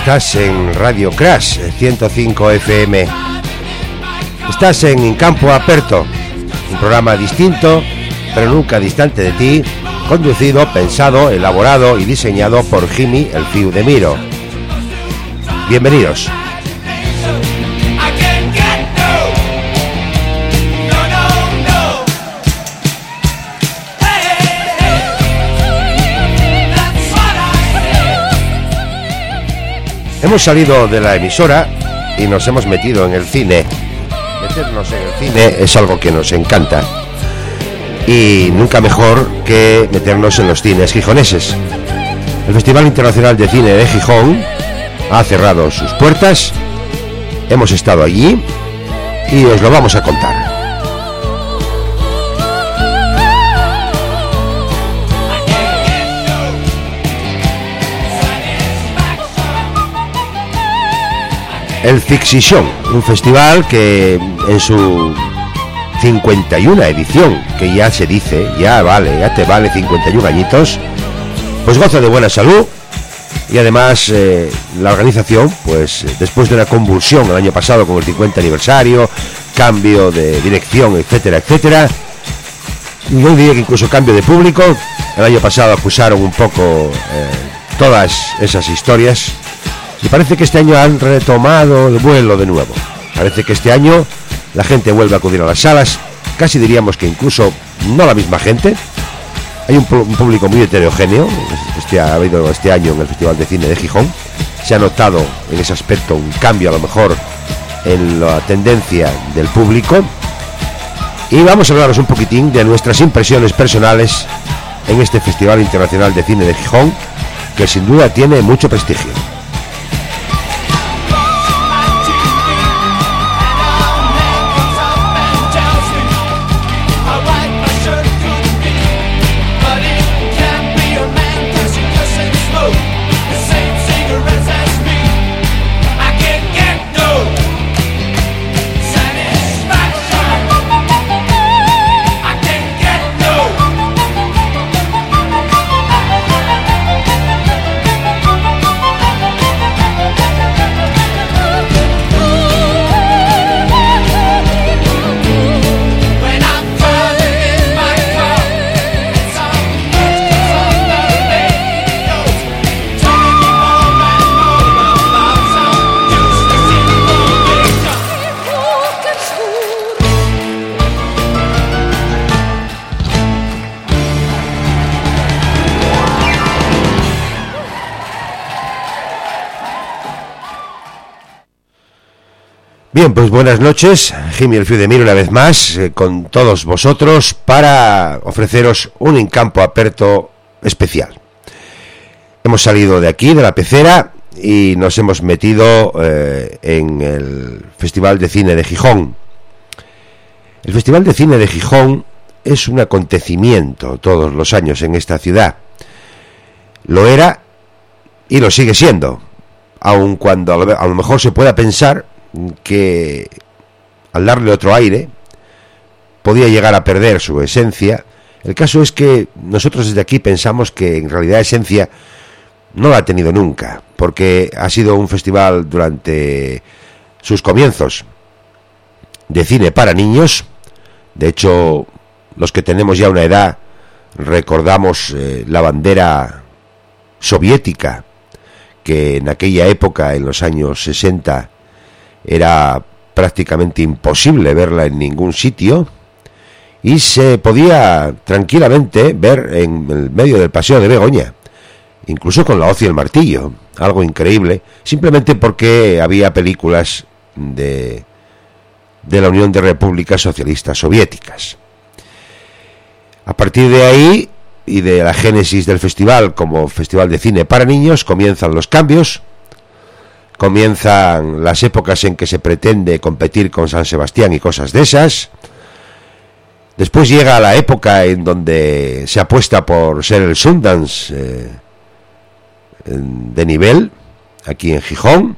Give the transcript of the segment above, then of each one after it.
Estás en Radio Crash 105 FM. Estás en Campo Aperto, un programa distinto, pero nunca distante de ti, conducido, pensado, elaborado y diseñado por Jimmy, el fiu de Miro. Bienvenidos. Hemos salido de la emisora y nos hemos metido en el cine. Meternos en el cine es algo que nos encanta. Y nunca mejor que meternos en los cines gijoneses. El Festival Internacional de Cine de Gijón ha cerrado sus puertas. Hemos estado allí y os lo vamos a contar. El Fixión, un festival que en su 51 edición, que ya se dice, ya te vale 51 añitos, pues goza de buena salud y además la organización, pues después de una convulsión el año pasado con el 50 aniversario, cambio de dirección, etcétera, etcétera, yo diría que incluso cambio de público, el año pasado acusaron un poco todas esas historias. Y parece que este año han retomado el vuelo de nuevo. Parece que este año la gente vuelve a acudir a las salas. Casi diríamos que incluso no la misma gente. Hay un público muy heterogéneo. Ha habido este año en el Festival de Cine de Gijón. Se ha notado en ese aspecto un cambio a lo mejor en la tendencia del público. Y vamos a hablaros un poquitín de nuestras impresiones personales en este Festival Internacional de Cine de Gijón, que sin duda tiene mucho prestigio. Bien, pues buenas noches, Jimmy el fiu de Miro una vez más, con todos vosotros para ofreceros un Campo Aperto especial. Hemos salido de aquí, de la pecera, y nos hemos metido en el Festival de Cine de Gijón. El Festival de Cine de Gijón es un acontecimiento todos los años en esta ciudad. Lo era y lo sigue siendo, aun cuando a lo mejor se pueda pensar que al darle otro aire podía llegar a perder su esencia. El caso es que nosotros desde aquí pensamos que en realidad esencia no la ha tenido nunca, porque ha sido un festival durante sus comienzos de cine para niños. De hecho, los que tenemos ya una edad recordamos la bandera soviética, que en aquella época, en los años 60, era prácticamente imposible verla en ningún sitio y se podía tranquilamente ver en el medio del Paseo de Begoña, incluso con la hoz y el martillo, algo increíble, simplemente porque había películas de la Unión de Repúblicas Socialistas Soviéticas. A partir de ahí y de la génesis del festival como festival de cine para niños comienzan los cambios. Comienzan las épocas en que se pretende competir con San Sebastián y cosas de esas. Después llega la época en donde se apuesta por ser el Sundance de nivel, aquí en Gijón,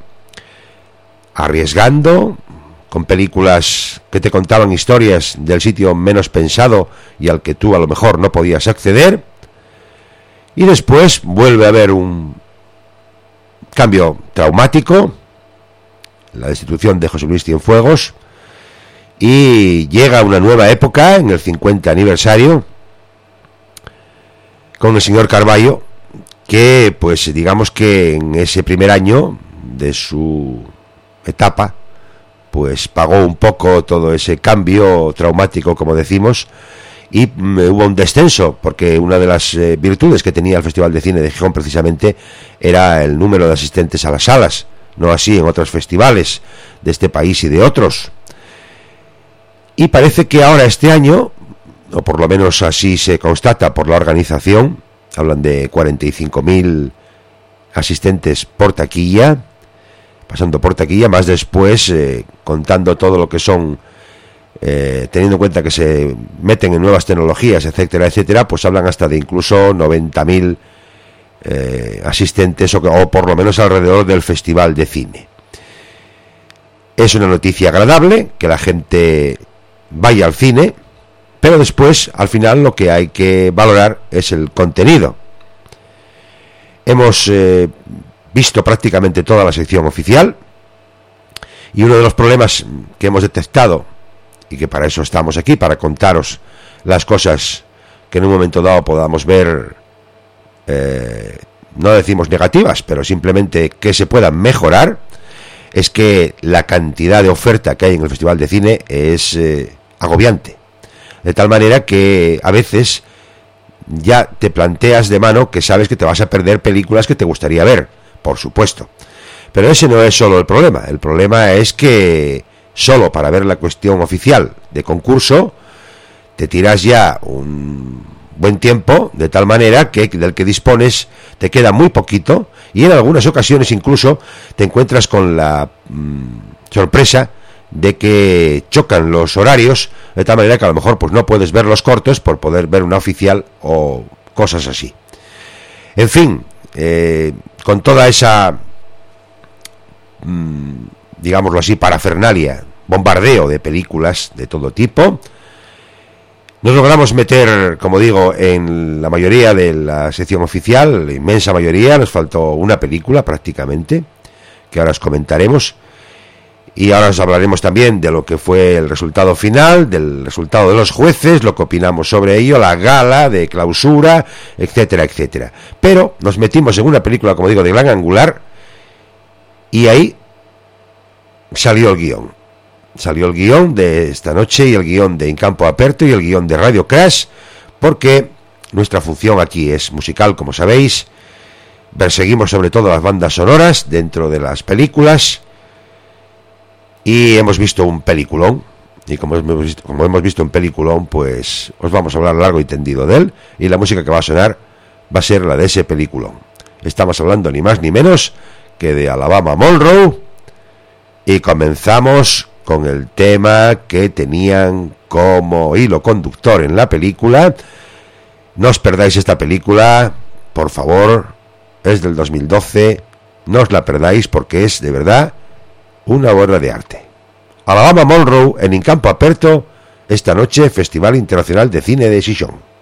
arriesgando, con películas que te contaban historias del sitio menos pensado y al que tú a lo mejor no podías acceder. Y después vuelve a haber un cambio traumático, la destitución de José Luis Cienfuegos, y llega una nueva época en el 50 aniversario con el señor Carballo, que pues digamos que en ese primer año de su etapa pues pagó un poco todo ese cambio traumático, como decimos, y hubo un descenso, porque una de las virtudes que tenía el Festival de Cine de Gijón precisamente era el número de asistentes a las salas, no así en otros festivales de este país y de otros. Y parece que ahora este año, o por lo menos así se constata por la organización, hablan de 45.000 asistentes por taquilla, pasando por taquilla, más después contando todo lo que son, teniendo en cuenta que se meten en nuevas tecnologías, etcétera, etcétera, pues hablan hasta de incluso 90.000 asistentes, o por lo menos alrededor del Festival de Cine. Es una noticia agradable que la gente vaya al cine, pero después, al final, lo que hay que valorar es el contenido. Hemos visto prácticamente toda la sección oficial, y uno de los problemas que hemos detectado, y que para eso estamos aquí, para contaros las cosas que en un momento dado podamos ver, no decimos negativas, pero simplemente que se puedan mejorar, es que la cantidad de oferta que hay en el Festival de Cine es agobiante, de tal manera que a veces ya te planteas de mano que sabes que te vas a perder películas que te gustaría ver, por supuesto. Pero ese no es solo el problema es que solo para ver la cuestión oficial de concurso te tiras ya un buen tiempo, de tal manera que del que dispones te queda muy poquito, y en algunas ocasiones incluso te encuentras con la sorpresa de que chocan los horarios, de tal manera que a lo mejor pues no puedes ver los cortos por poder ver una oficial o cosas así. En fin, con toda esa digámoslo así, parafernalia, bombardeo de películas de todo tipo, nos logramos meter, como digo, en la mayoría de la sección oficial, la inmensa mayoría. Nos faltó una película prácticamente, que ahora os comentaremos, y ahora os hablaremos también de lo que fue el resultado final, del resultado de los jueces, lo que opinamos sobre ello, la gala de clausura, etcétera, etcétera. Pero nos metimos en una película, como digo, de gran angular, y ahí salió el guión. Salió el guión de esta noche, y el guión de En Campo Aperto, y el guión de Radio Crash, porque nuestra función aquí es musical, como sabéis. Perseguimos sobre todo las bandas sonoras dentro de las películas, y hemos visto un peliculón, y como hemos visto un peliculón, pues os vamos a hablar largo y tendido de él, y la música que va a sonar va a ser la de ese peliculón. Estamos hablando ni más ni menos que de Alabama Monroe, y comenzamos con el tema que tenían como hilo conductor en la película. No os perdáis esta película, por favor, es del 2012, no os la perdáis porque es de verdad una obra de arte. Alabama Monroe en Campo Aperto, esta noche, Festival Internacional de Cine de Gijón.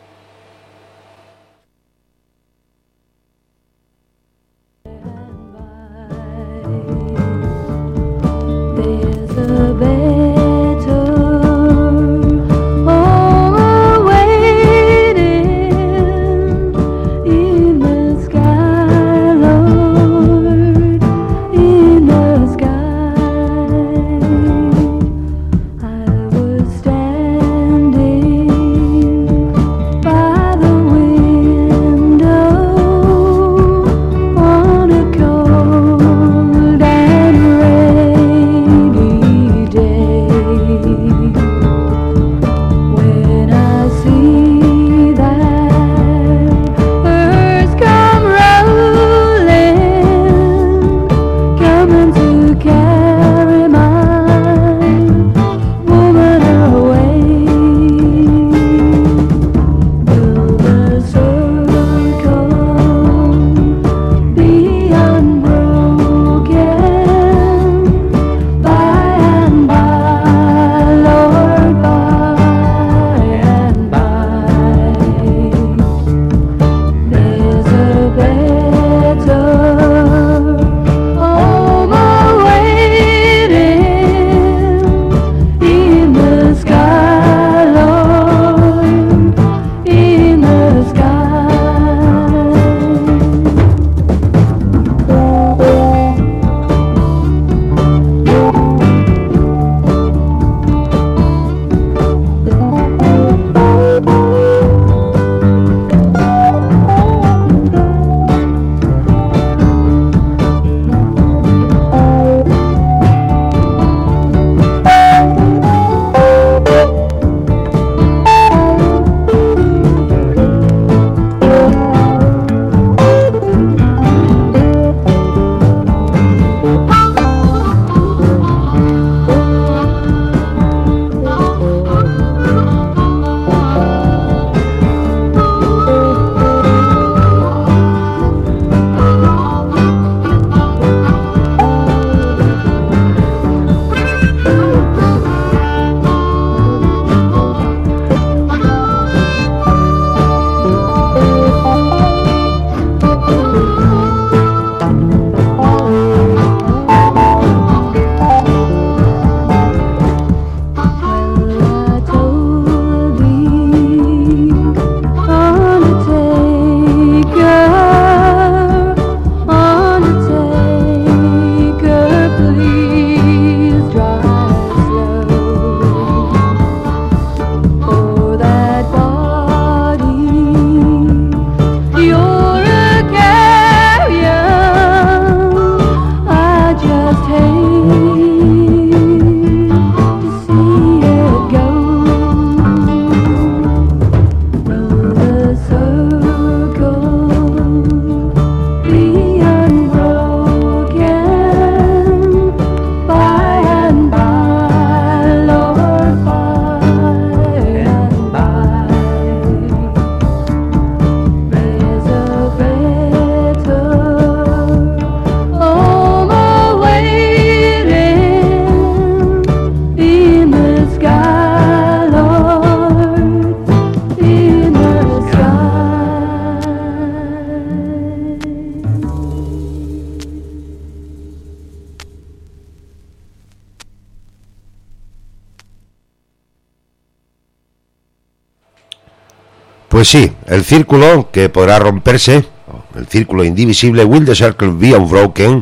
Pues sí, el círculo que podrá romperse, el círculo indivisible, Will the Circle Be Unbroken,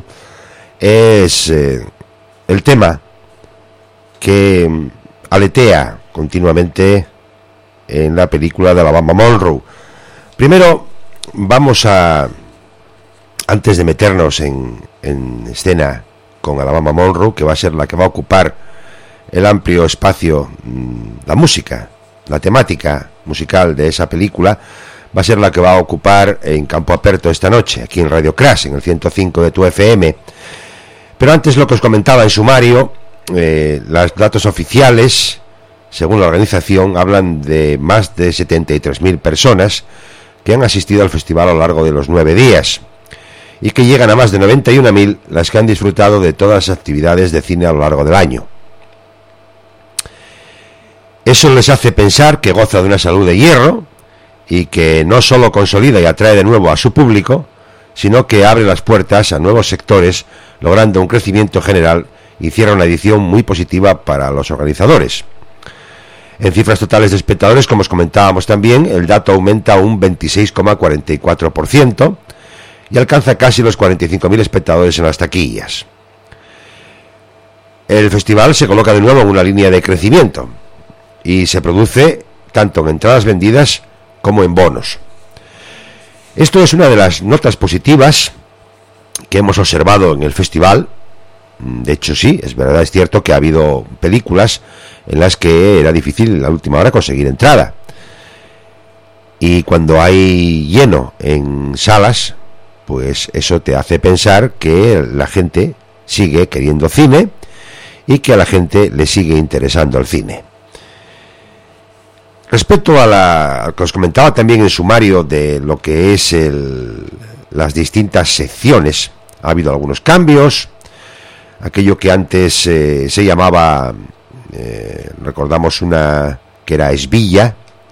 es el tema que aletea continuamente en la película de Alabama Monroe. Primero vamos a, antes de meternos en escena con Alabama Monroe, que va a ser la que va a ocupar el amplio espacio, la música, la temática musical de esa película, va a ser la que va a ocupar en campo aperto esta noche, aquí en Radio Crash, en el 105 de tu FM. Pero antes, lo que os comentaba en sumario, los datos oficiales, según la organización, hablan de más de 73.000 personas que han asistido al festival a lo largo de los 9 días, y que llegan a más de 91.000 las que han disfrutado de todas las actividades de cine a lo largo del año. Eso les hace pensar que goza de una salud de hierro y que no solo consolida y atrae de nuevo a su público, sino que abre las puertas a nuevos sectores, logrando un crecimiento general y cierra una edición muy positiva para los organizadores. En cifras totales de espectadores, como os comentábamos también, el dato aumenta un 26,44% y alcanza casi los 45.000 espectadores en las taquillas. El festival se coloca de nuevo en una línea de crecimiento y se produce tanto en entradas vendidas como en bonos. Esto es una de las notas positivas que hemos observado en el festival. De hecho, sí, es verdad, es cierto que ha habido películas en las que era difícil a última hora conseguir entrada. Y cuando hay lleno en salas, pues eso te hace pensar que la gente sigue queriendo cine y que a la gente le sigue interesando el cine. Respecto a que os comentaba también en sumario de lo que es las distintas secciones, ha habido algunos cambios. Aquello que antes se llamaba, recordamos una que era Esvilla,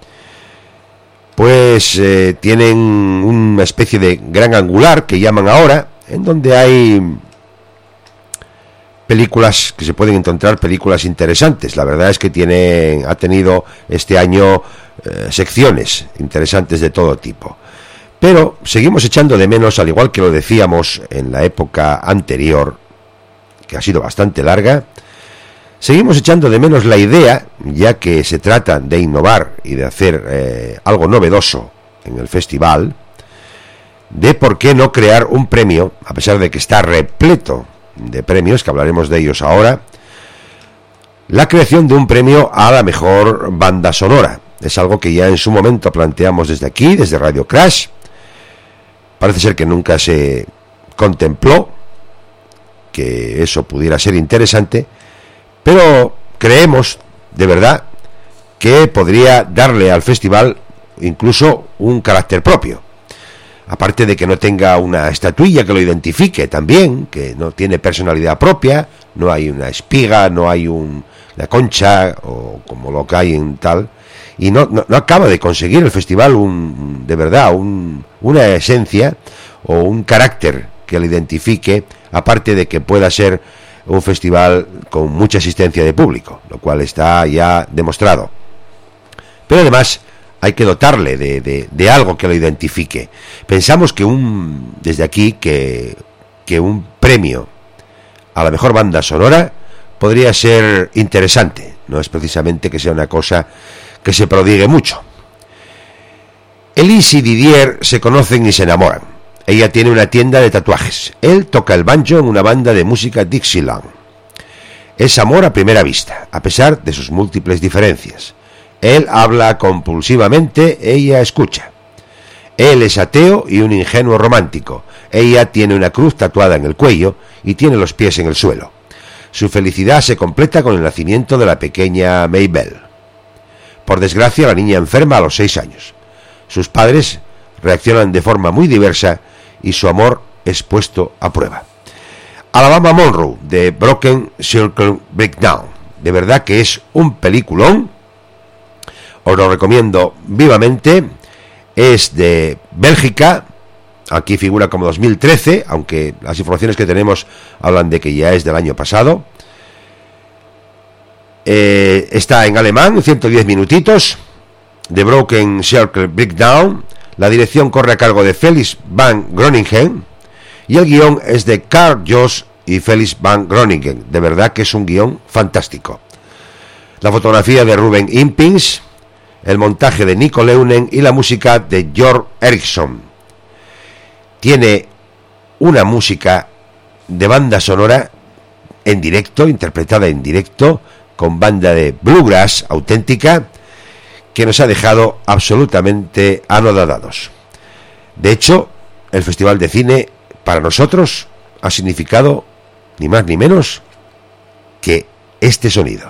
pues tienen una especie de gran angular que llaman ahora, en donde hay películas que se pueden encontrar, películas interesantes. La verdad es que ha tenido este año secciones interesantes de todo tipo. Pero seguimos echando de menos, al igual que lo decíamos en la época anterior, que ha sido bastante larga, seguimos echando de menos la idea, ya que se trata de innovar y de hacer algo novedoso en el festival, de por qué no crear un premio, a pesar de que está repleto de premios, que hablaremos de ellos ahora, la creación de un premio a la mejor banda sonora. Es algo que ya en su momento planteamos desde aquí, desde Radio Crash. Parece ser que nunca se contempló que eso pudiera ser interesante, pero creemos de verdad que podría darle al festival incluso un carácter propio. Aparte de que no tenga una estatuilla que lo identifique también, que no tiene personalidad propia, no hay una espiga, no hay la concha, o como lo que hay en tal, y no acaba de conseguir el festival de verdad una esencia o un carácter que lo identifique, aparte de que pueda ser un festival con mucha asistencia de público, lo cual está ya demostrado. Pero además hay que dotarle de algo que lo identifique. Pensamos que desde aquí que un premio a la mejor banda sonora podría ser interesante. No es precisamente que sea una cosa que se prodigue mucho. Elise y Didier se conocen y se enamoran. Ella tiene una tienda de tatuajes. Él toca el banjo en una banda de música Dixieland. Es amor a primera vista, a pesar de sus múltiples diferencias. Él habla compulsivamente, ella escucha. Él es ateo y un ingenuo romántico. Ella tiene una cruz tatuada en el cuello y tiene los pies en el suelo. Su felicidad se completa con el nacimiento de la pequeña Mabel. Por desgracia, la niña enferma a los 6 años. Sus padres reaccionan de forma muy diversa y su amor es puesto a prueba. Alabama Monroe, de Broken Circle Breakdown. De verdad que es un peliculón. Os lo recomiendo vivamente. Es de Bélgica. Aquí figura como 2013, aunque las informaciones que tenemos hablan de que ya es del año pasado. Está en alemán, 110 minutitos. The Broken Circle Breakdown. La dirección corre a cargo de Felix van Groningen y el guión es de Carl Joss y Felix van Groningen. De verdad que es un guión fantástico. La fotografía de Ruben Impings, el montaje de Nico Leunen y la música de Georg Eriksson. Tiene una música de banda sonora en directo, interpretada en directo, con banda de bluegrass auténtica, que nos ha dejado absolutamente anodadados. De hecho, el Festival de Cine para nosotros ha significado ni más ni menos que este sonido.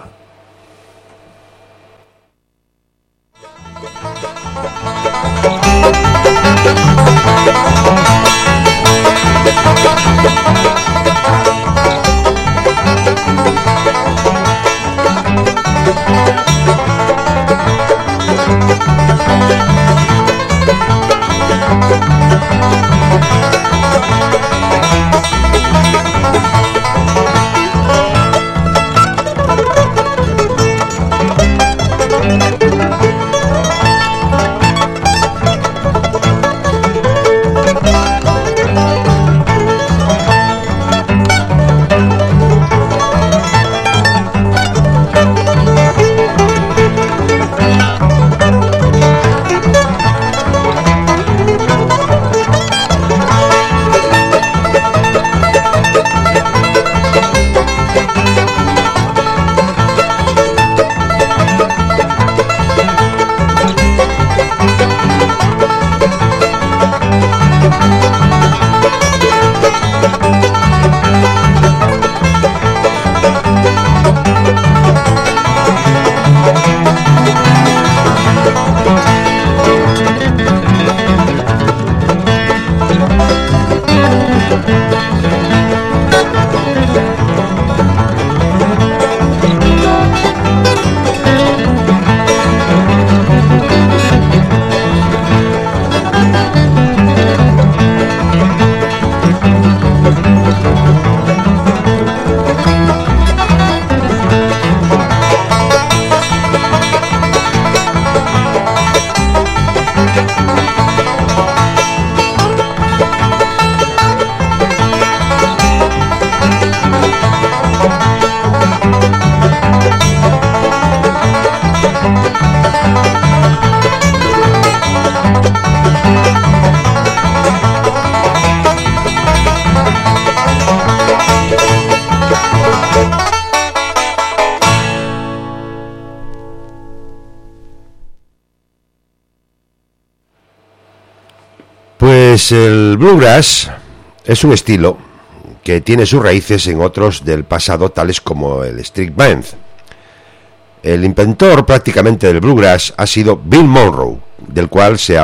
Pues el bluegrass es un estilo que tiene sus raíces en otros del pasado, tales como el street band. El inventor prácticamente del bluegrass ha sido Bill Monroe, del cual sale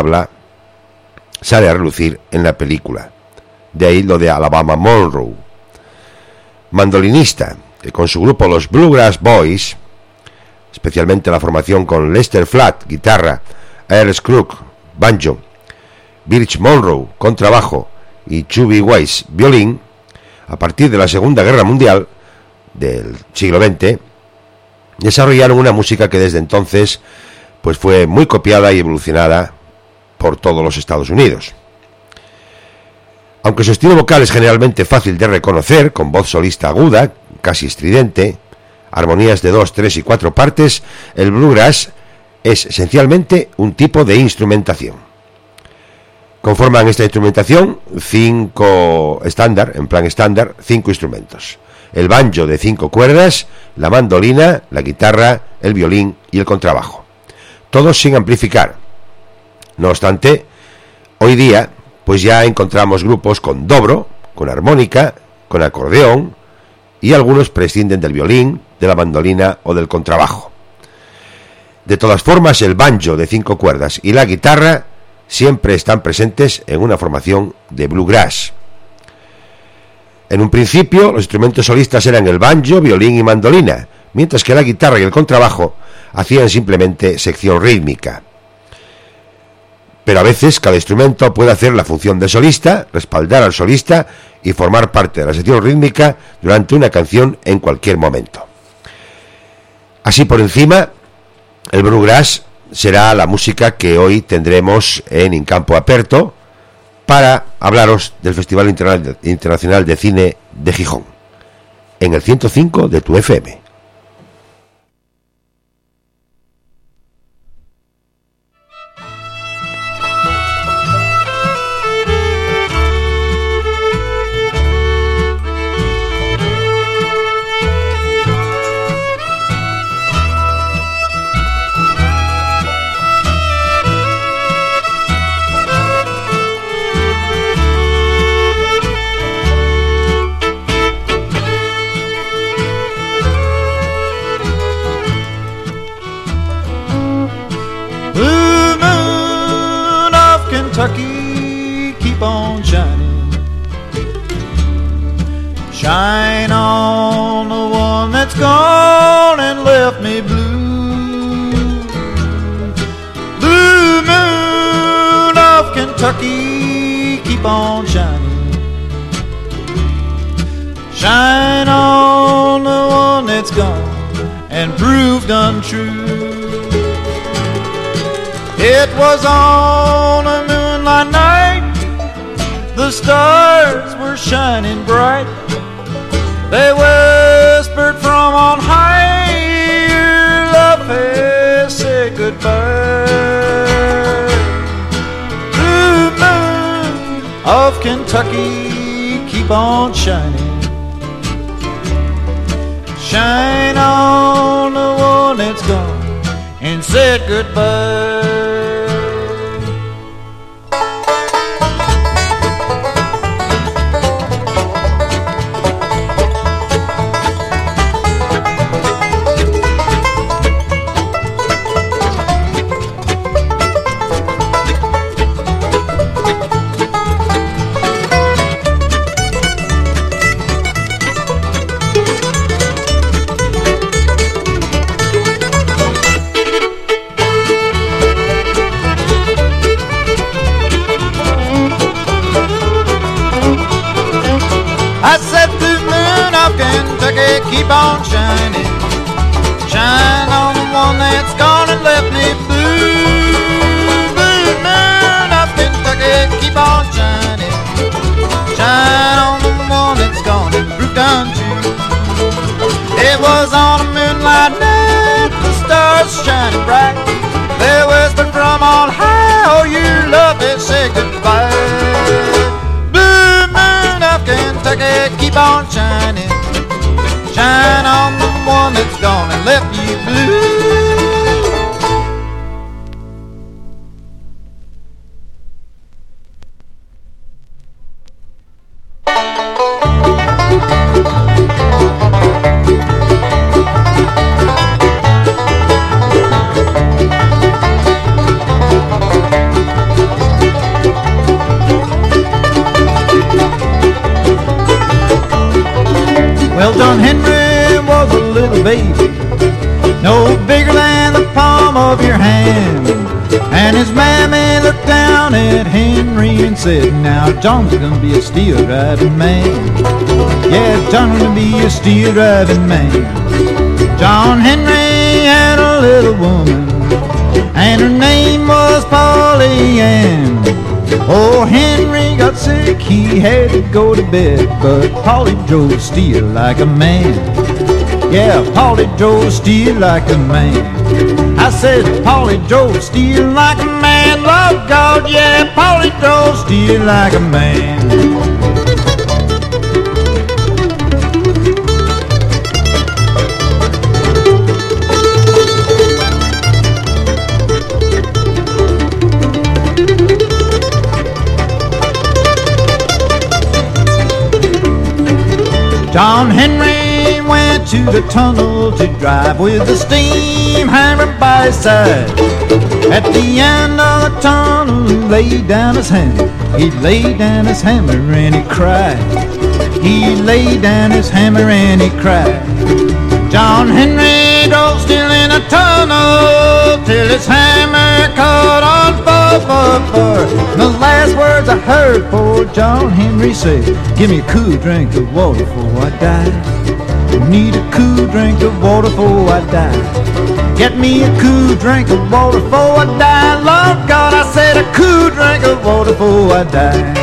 a relucir en la película. De ahí lo de Alabama Monroe. Mandolinista, que con su grupo los Bluegrass Boys, especialmente la formación con Lester Flatt, guitarra, Earl Scruggs, banjo, Birch Monroe, contrabajo, y Chubby Weiss, violín, a partir de la Segunda Guerra Mundial del siglo XX, desarrollaron una música que desde entonces pues fue muy copiada y evolucionada por todos los Estados Unidos. Aunque su estilo vocal es generalmente fácil de reconocer, con voz solista aguda, casi estridente, armonías de 2, 3 y 4 partes, el bluegrass es esencialmente un tipo de instrumentación. Conforman esta instrumentación en plan estándar, 5 instrumentos: el banjo de 5 cuerdas, la mandolina, la guitarra, el violín y el contrabajo, todos sin amplificar. No obstante, hoy día pues ya encontramos grupos con dobro, con armónica, con acordeón, y algunos prescinden del violín, de la mandolina o del contrabajo. De todas formas, el banjo de 5 cuerdas y la guitarra siempre están presentes en una formación de bluegrass. En un principio, los instrumentos solistas eran el banjo, violín y mandolina, mientras que la guitarra y el contrabajo hacían simplemente sección rítmica. Pero a veces cada instrumento puede hacer la función de solista, respaldar al solista y formar parte de la sección rítmica durante una canción en cualquier momento. Así por encima, el bluegrass será la música que hoy tendremos en Campo Aperto para hablaros del Festival Internacional de Cine de Gijón, en el 105 de tu FM. Kentucky, keep on shining. Shine on the one that's gone and left me blue. Blue moon of Kentucky, keep on shining. Shine on the one that's gone and proved untrue. It was on a moonlight night, the stars were shining bright. They whispered from on high, your love has said goodbye. Blue moon of Kentucky, keep on shining. Shine on the one that's gone and said goodbye. Keep on shining. Shine on the one that's gone and left me blue. Blue moon of Kentucky, keep on shining. Shine on the one that's gone and proved untrue. It was on a moonlight night, the stars shining bright. They whispered from on high, oh, your love has said goodbye. Blue moon of Kentucky, keep on shining. Shine on the one that's gone and left you blue. Well, John Henry was a little baby, no bigger than the palm of your hand. And his mammy looked down at Henry and said, now John's gonna be a steel driving man. Yeah, John's gonna be a steel driving man. John Henry had a little woman and her name was Polly Ann. Oh, Henry got sick, he had to go to bed, but Polly drove steel like a man. Yeah, Polly drove steel like a man. I said Polly drove steel like a man. Lord God, yeah, Polly drove steel like a man. John Henry went to the tunnel to drive with the steam hammer by his side. At the end of the tunnel he laid down his hammer. He laid down his hammer and he cried. He laid down his hammer and he cried. John Henry drove still in a tunnel till his hammer caught on fire. The last words I heard poor John Henry say, give me a cool drink of water before I die. Need a cool drink of water before I die. Get me a cool drink of water before I die. Lord God, I said a cool drink of water before I die.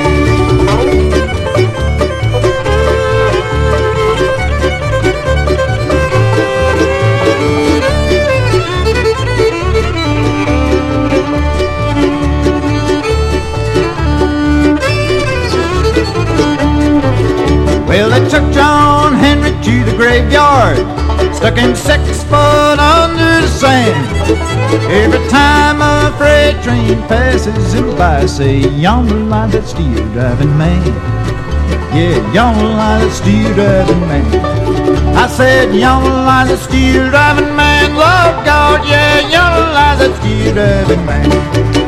Well, they took John Henry to the graveyard, stuck him 6 foot under the sand. Every time a freight train passes him by, say, yonder lies that steel driving man. Yeah, yonder lies that steel driving man. I said, yonder lies that steel driving man. Lord God, yeah, yonder lies that steel driving man.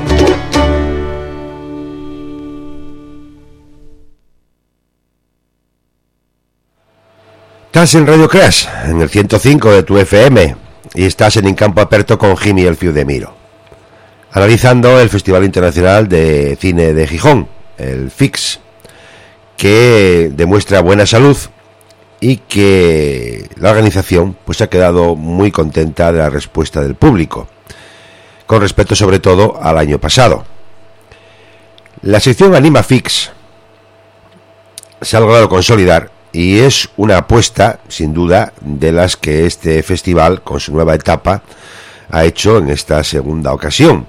Estás en Radio Crash, en el 105 de tu FM, y estás en Campo Aperto con Jimmy el Fiu de Miro, analizando el Festival Internacional de Cine de Gijón, el FIX, que demuestra buena salud y que la organización pues ha quedado muy contenta de la respuesta del público, con respecto sobre todo al año pasado. La sección Anima FIX se ha logrado consolidar y es una apuesta, sin duda, de las que este festival, con su nueva etapa, ha hecho en esta segunda ocasión,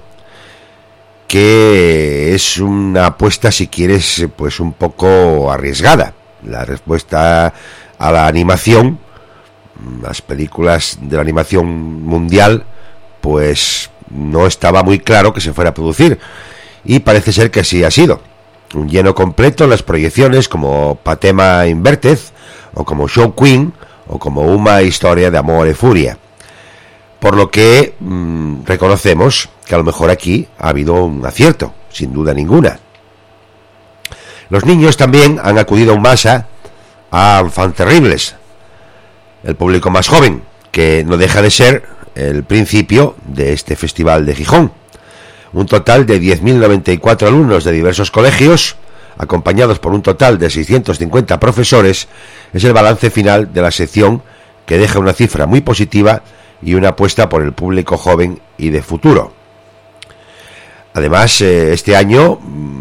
que es una apuesta, si quieres, pues un poco arriesgada. La respuesta a la animación, las películas de la animación mundial, pues no estaba muy claro que se fuera a producir, y parece ser que así ha sido. Un lleno completo en las proyecciones como Patema Inverted, o como Show Queen, o como Una historia de amor y furia. Por lo que reconocemos que a lo mejor aquí ha habido un acierto, sin duda ninguna. Los niños también han acudido en masa a Fanterribles, el público más joven, que no deja de ser el principio de este festival de Gijón. Un total de 10.094 alumnos de diversos colegios, acompañados por un total de 650 profesores, es el balance final de la sección, que deja una cifra muy positiva y una apuesta por el público joven y de futuro. Además, este año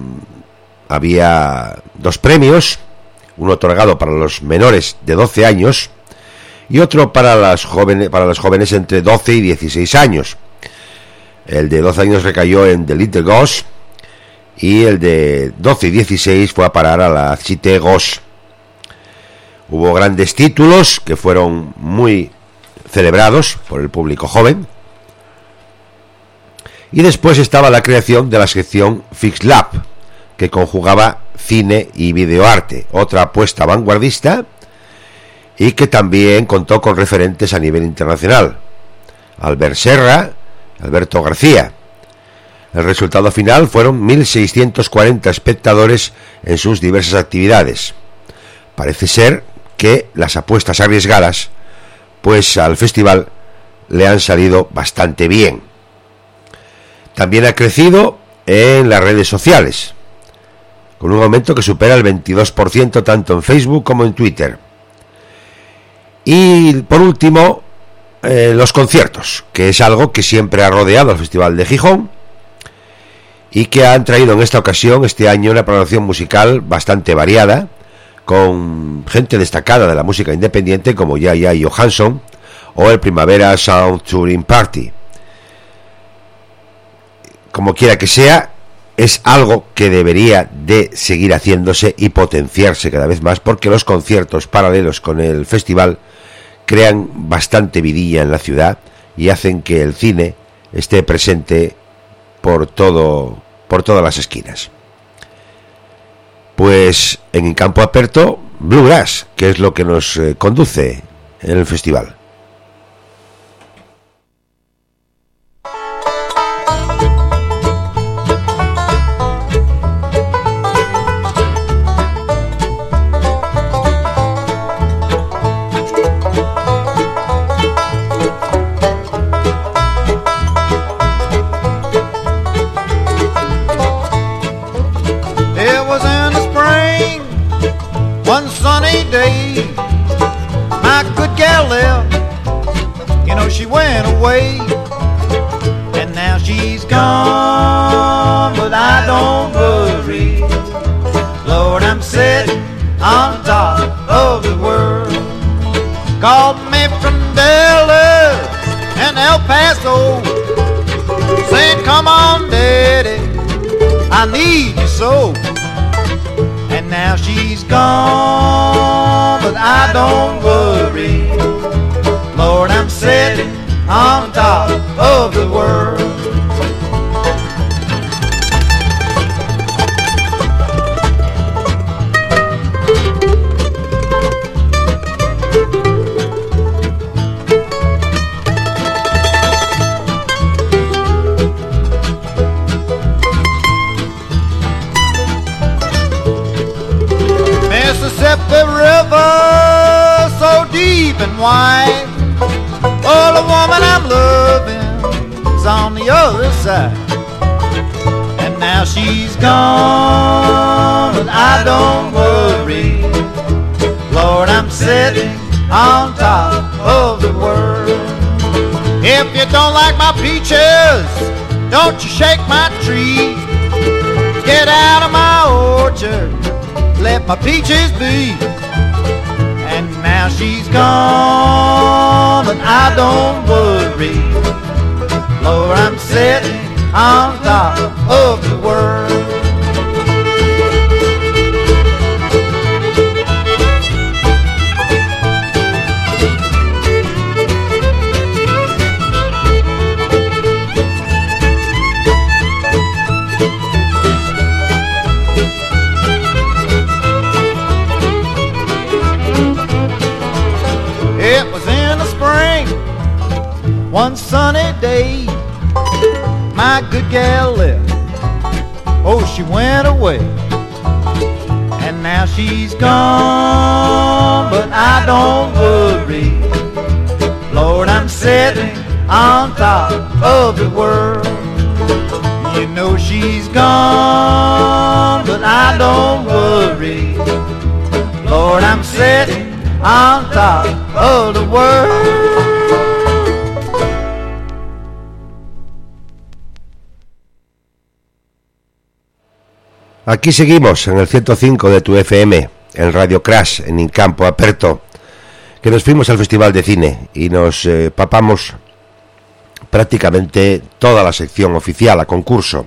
había 2 premios, uno otorgado para los menores de 12 años y otro para los jóvenes entre 12 y 16 años. El de 12 años recayó en The Little Ghost y el de 12 y 16 fue a parar a la Cité Ghost. Hubo grandes títulos que fueron muy celebrados por el público joven. Y después estaba la creación de la sección Fix Lab, que conjugaba cine y videoarte, otra apuesta vanguardista y que también contó con referentes a nivel internacional. Albert Serra, Alberto García. El resultado final fueron 1.640 espectadores en sus diversas actividades. Parece ser que las apuestas arriesgadas, pues al festival le han salido bastante bien. También ha crecido en las redes sociales, con un aumento que supera el 22% tanto en Facebook como en Twitter. Y por último, los conciertos, que es algo que siempre ha rodeado al Festival de Gijón y que han traído en esta ocasión, este año, una programación musical bastante variada, con gente destacada de la música independiente como Yaya Johansson o el Primavera Sound Touring Party. Como quiera que sea, es algo que debería de seguir haciéndose y potenciarse cada vez más, porque los conciertos paralelos con el festival crean bastante vidilla en la ciudad y hacen que el cine esté presente por todas las esquinas. Pues en campo aperto, Bluegrass, que es lo que nos conduce en el festival. She went away, and now she's gone, but I don't worry. Lord, I'm sitting on top of the world. Called me from Dallas and El Paso, saying, come on, Daddy, I need you so. And now she's gone, but I don't worry. Lord, I'm sitting on top of the world. Mississippi River, so deep and wide. Oh, the woman I'm loving is on the other side. And now she's gone, but I don't worry. Lord, I'm sitting on top of the world. If you don't like my peaches, don't you shake my tree. Get out of my orchard, let my peaches be. And now she's gone, but I don't worry. Lord, I'm sitting on top of the world. It was in the spring, one sunny day, my good gal left, oh, she went away. And now she's gone, but I don't worry. Lord, I'm sitting on top of the world. You know she's gone, but I don't worry. Lord, I'm sitting on top of the world. Aquí seguimos en el 105 de tu FM, en Radio Crash, en Incampo Aperto, que nos fuimos al Festival de Cine y nos papamos prácticamente toda la sección oficial a concurso.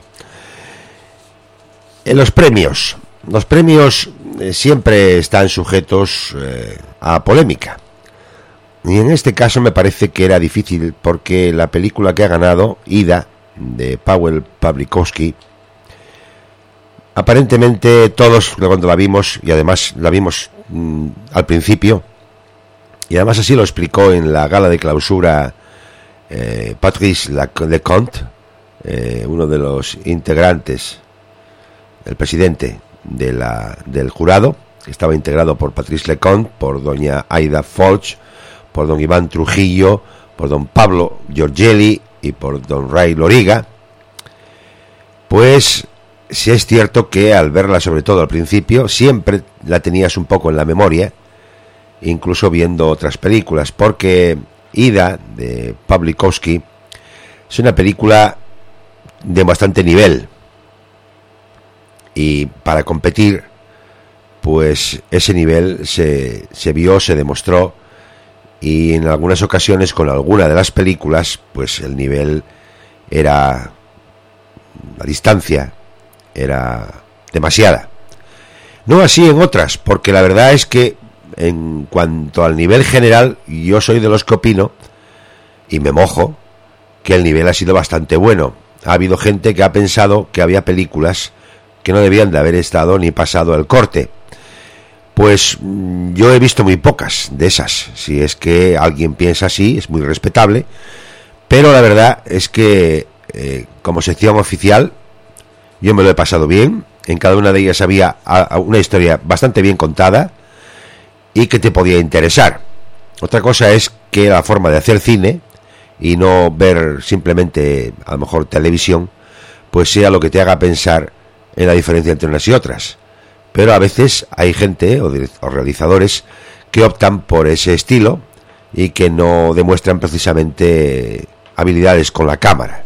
Los premios siempre están sujetos a polémica. Y en este caso me parece que era difícil, porque la película que ha ganado, Ida, de Powell Pawlikowski, aparentemente todos cuando la vimos, y además la vimos al principio, y además así lo explicó en la gala de clausura Patrice Leconte, uno de los integrantes, el presidente del jurado, que estaba integrado por Patrice Leconte, por doña Aida Folch, por don Iván Trujillo, por don Pablo Giorgelli y por don Ray Loriga. Pues sí es cierto que al verla, sobre todo al principio, siempre la tenías un poco en la memoria, incluso viendo otras películas, porque Ida, de Pawlikowski, es una película de bastante nivel. Y para competir, pues ese nivel se vio, se demostró, y en algunas ocasiones con alguna de las películas, pues el nivel era, la distancia era demasiada. No así en otras, porque la verdad es que en cuanto al nivel general, yo soy de los que opino, y me mojo, que el nivel ha sido bastante bueno. Ha habido gente que ha pensado que había películas que no debían de haber estado ni pasado el corte. Pues yo he visto muy pocas de esas. Si es que alguien piensa así, es muy respetable, pero la verdad es que como sección oficial yo me lo he pasado bien. En cada una de ellas había una historia bastante bien contada y que te podía interesar. Otra cosa es que la forma de hacer cine y no ver simplemente a lo mejor televisión, pues sea lo que te haga pensar en la diferencia entre unas y otras. Pero a veces hay gente o realizadores que optan por ese estilo y que no demuestran precisamente habilidades con la cámara.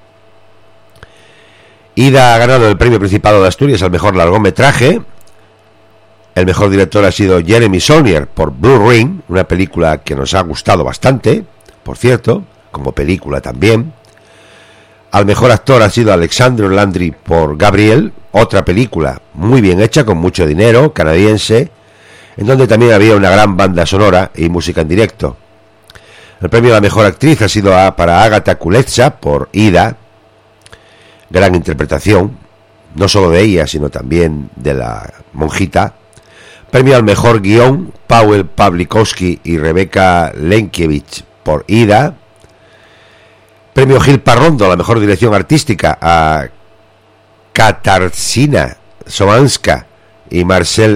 Ida ha ganado el premio Principado de Asturias al mejor largometraje. El mejor director ha sido Jeremy Saulnier por Blue Ring, una película que nos ha gustado bastante, por cierto, como película también. Al mejor actor ha sido Alexandre Landry por Gabriel, otra película muy bien hecha, con mucho dinero, canadiense, en donde también había una gran banda sonora y música en directo. El premio a la mejor actriz ha sido para Agatha Kulesza por Ida, gran interpretación, no solo de ella, sino también de la monjita. Premio al mejor guión, Paweł Pawlikowski y Rebecca Lenkiewicz por Ida. Premio Gil Parrondo a la mejor dirección artística a Katarzyna Sowanska y Marcel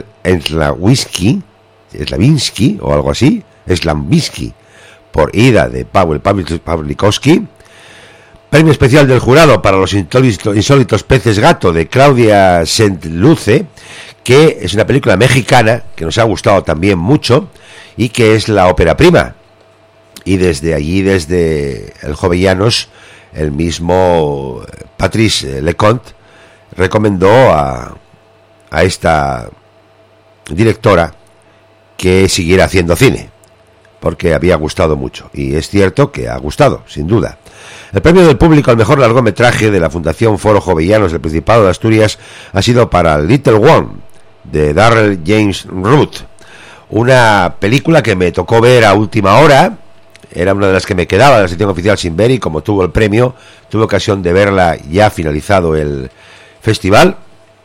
Slavinsky o algo así, Slavinsky por Ida, de Paweł Pawlikowski. Premio especial del jurado para los insólitos peces gato, de Claudia Saint-Luce, que es una película mexicana que nos ha gustado también mucho y que es la ópera prima. Y desde allí, desde el Jovellanos, el mismo Patrice Leconte recomendó a esta directora que siguiera haciendo cine, porque había gustado mucho, y es cierto que ha gustado, sin duda. El premio del público al mejor largometraje de la Fundación Foro Jovellanos del Principado de Asturias ha sido para Little One, de Darrell James Root, una película que me tocó ver a última hora. Era una de las que me quedaba de la sección oficial sin ver, y como tuvo el premio, tuve ocasión de verla ya finalizado el festival.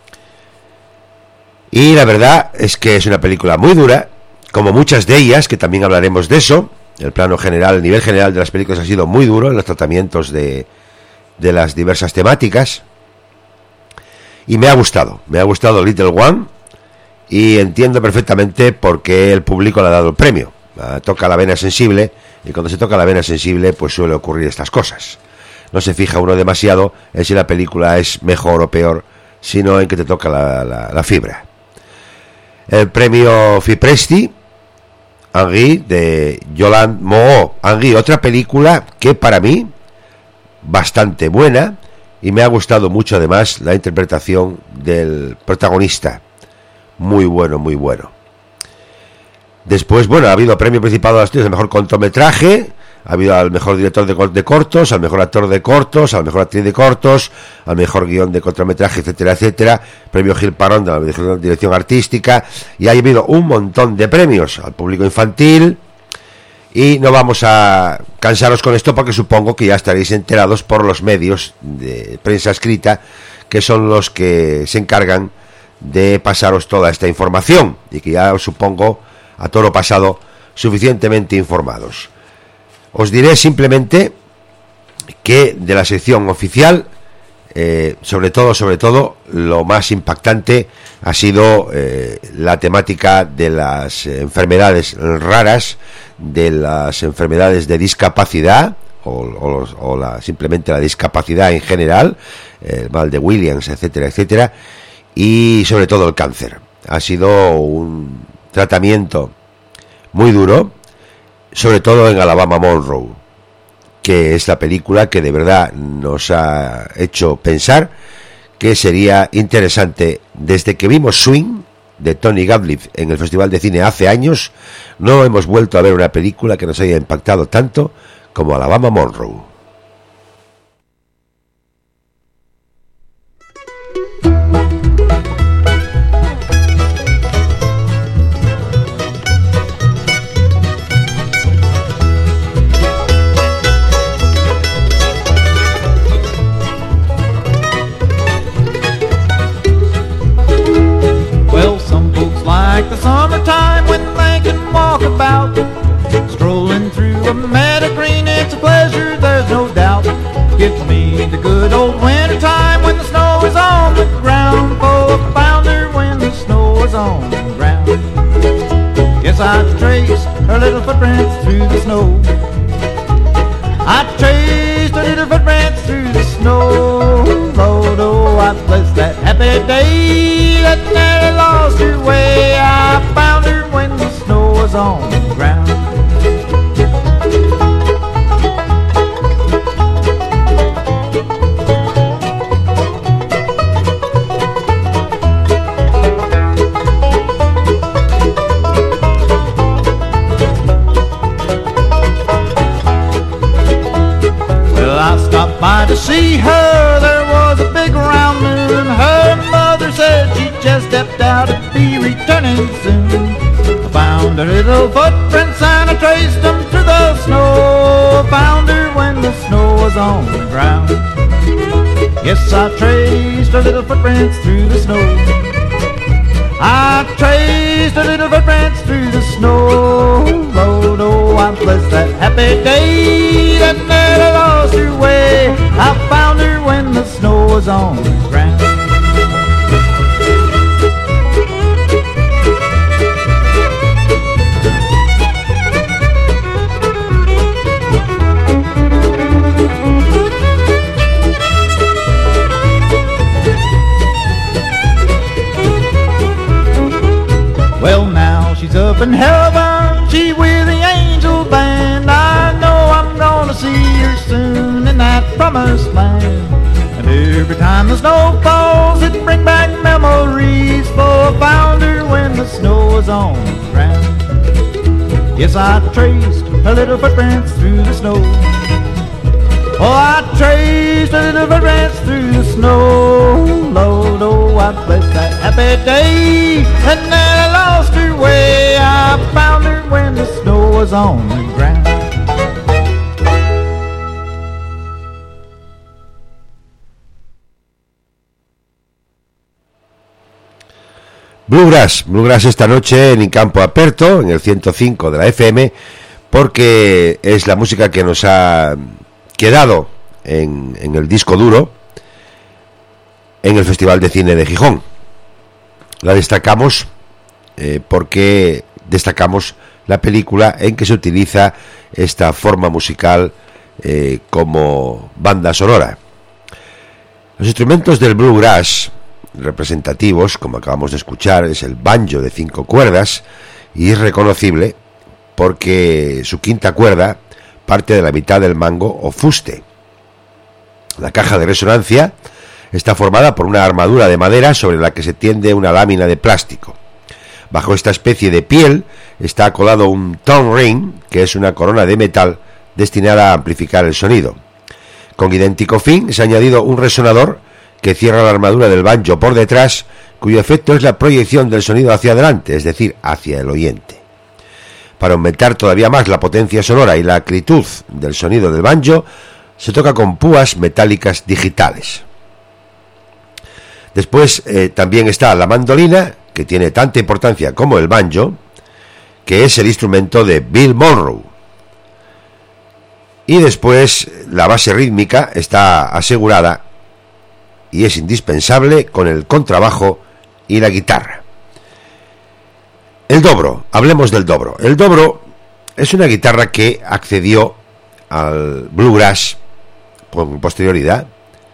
Y la verdad es que es una película muy dura, como muchas de ellas, que también hablaremos de eso. El plano general, el nivel general de las películas ha sido muy duro en los tratamientos de las diversas temáticas. Y me ha gustado Little One, y entiendo perfectamente por qué el público le ha dado el premio. Toca la vena sensible, y cuando se toca la vena sensible pues suele ocurrir estas cosas. No se fija uno demasiado en si la película es mejor o peor, sino en que te toca la fibra. El premio Fipresti, Henri, de Yolande Moreau. Henri, otra película que para mí bastante buena, y me ha gustado mucho además la interpretación del protagonista. Muy bueno, muy bueno. Después, bueno, ha habido premio Principado de Asturias al mejor cortometraje, ha habido al mejor director de cortos, al mejor actor de cortos, al mejor actriz de cortos, al mejor guión de cortometraje, etcétera, etcétera. Premio Gil Parón de la dirección artística, y ha habido un montón de premios al público infantil. Y no vamos a cansaros con esto, porque supongo que ya estaréis enterados por los medios de prensa escrita, que son los que se encargan de pasaros toda esta información, y que ya os supongo a toro pasado suficientemente informados. Os diré simplemente que de la sección oficial, sobre todo, lo más impactante ha sido la temática de las enfermedades raras, de las enfermedades de discapacidad, simplemente la discapacidad en general, el mal de Williams, etcétera, etcétera, y sobre todo el cáncer. Ha sido un tratamiento muy duro, sobre todo en Alabama Monroe, que es la película que de verdad nos ha hecho pensar que sería interesante. Desde que vimos Swing de Tony Gatlif en el Festival de Cine hace años, no hemos vuelto a ver una película que nos haya impactado tanto como Alabama Monroe. The summertime when they can walk about, strolling through a meadow green, it's a pleasure, there's no doubt. Gives me the good old winter time when the snow is on the ground. For a pounder when the snow is on the ground. Yes, I've traced her little footprints through the snow. I've traced her little footprints through the snow. Lord, oh, I bless that happy day that never lost her way. I found her when the snow was on the ground. Well, I stopped by to see her. There was a big round moon. Her mother said she just stepped out to be returning soon. I found her little footprints and I traced them through the snow. I found her when the snow was on the ground. Yes, I traced her little footprints through the snow. I traced her little footprints through the snow. Lord, oh, I bless that happy day that never lost her way. I found her when the snow was on the ground. Well, now she's up in heaven, she with the angel band. I know I'm gonna see her soon in that promised land. And every time the snow falls, it brings back memories. For I found her when the snow was on the ground. Yes, I traced her little footprints through the snow. Oh, I traced her little footprints through the snow. Lord, oh, I bless that happy day and then I lost her way. I found her when the snow was on the ground. Bluegrass esta noche en Campo Aperto, en el 105 de la FM, porque es la música que nos ha quedado en el disco duro en el Festival de Cine de Gijón. La destacamos porque destacamos la película en que se utiliza esta forma musical como banda sonora. Los instrumentos del bluegrass representativos, como acabamos de escuchar, es el banjo de 5 cuerdas y es reconocible porque su quinta cuerda parte de la mitad del mango o fuste. La caja de resonancia está formada por una armadura de madera sobre la que se tiende una lámina de plástico. Bajo esta especie de piel está colado un tone ring, que es una corona de metal destinada a amplificar el sonido. Con idéntico fin se ha añadido un resonador que cierra la armadura del banjo por detrás, cuyo efecto es la proyección del sonido hacia adelante, es decir, hacia el oyente. Para aumentar todavía más la potencia sonora y la acritud del sonido del banjo, se toca con púas metálicas digitales. Después también está la mandolina, que tiene tanta importancia como el banjo, que es el instrumento de Bill Monroe. Y después la base rítmica está asegurada y es indispensable con el contrabajo y la guitarra. El dobro, hablemos del dobro. El dobro es una guitarra que accedió al bluegrass con posterioridad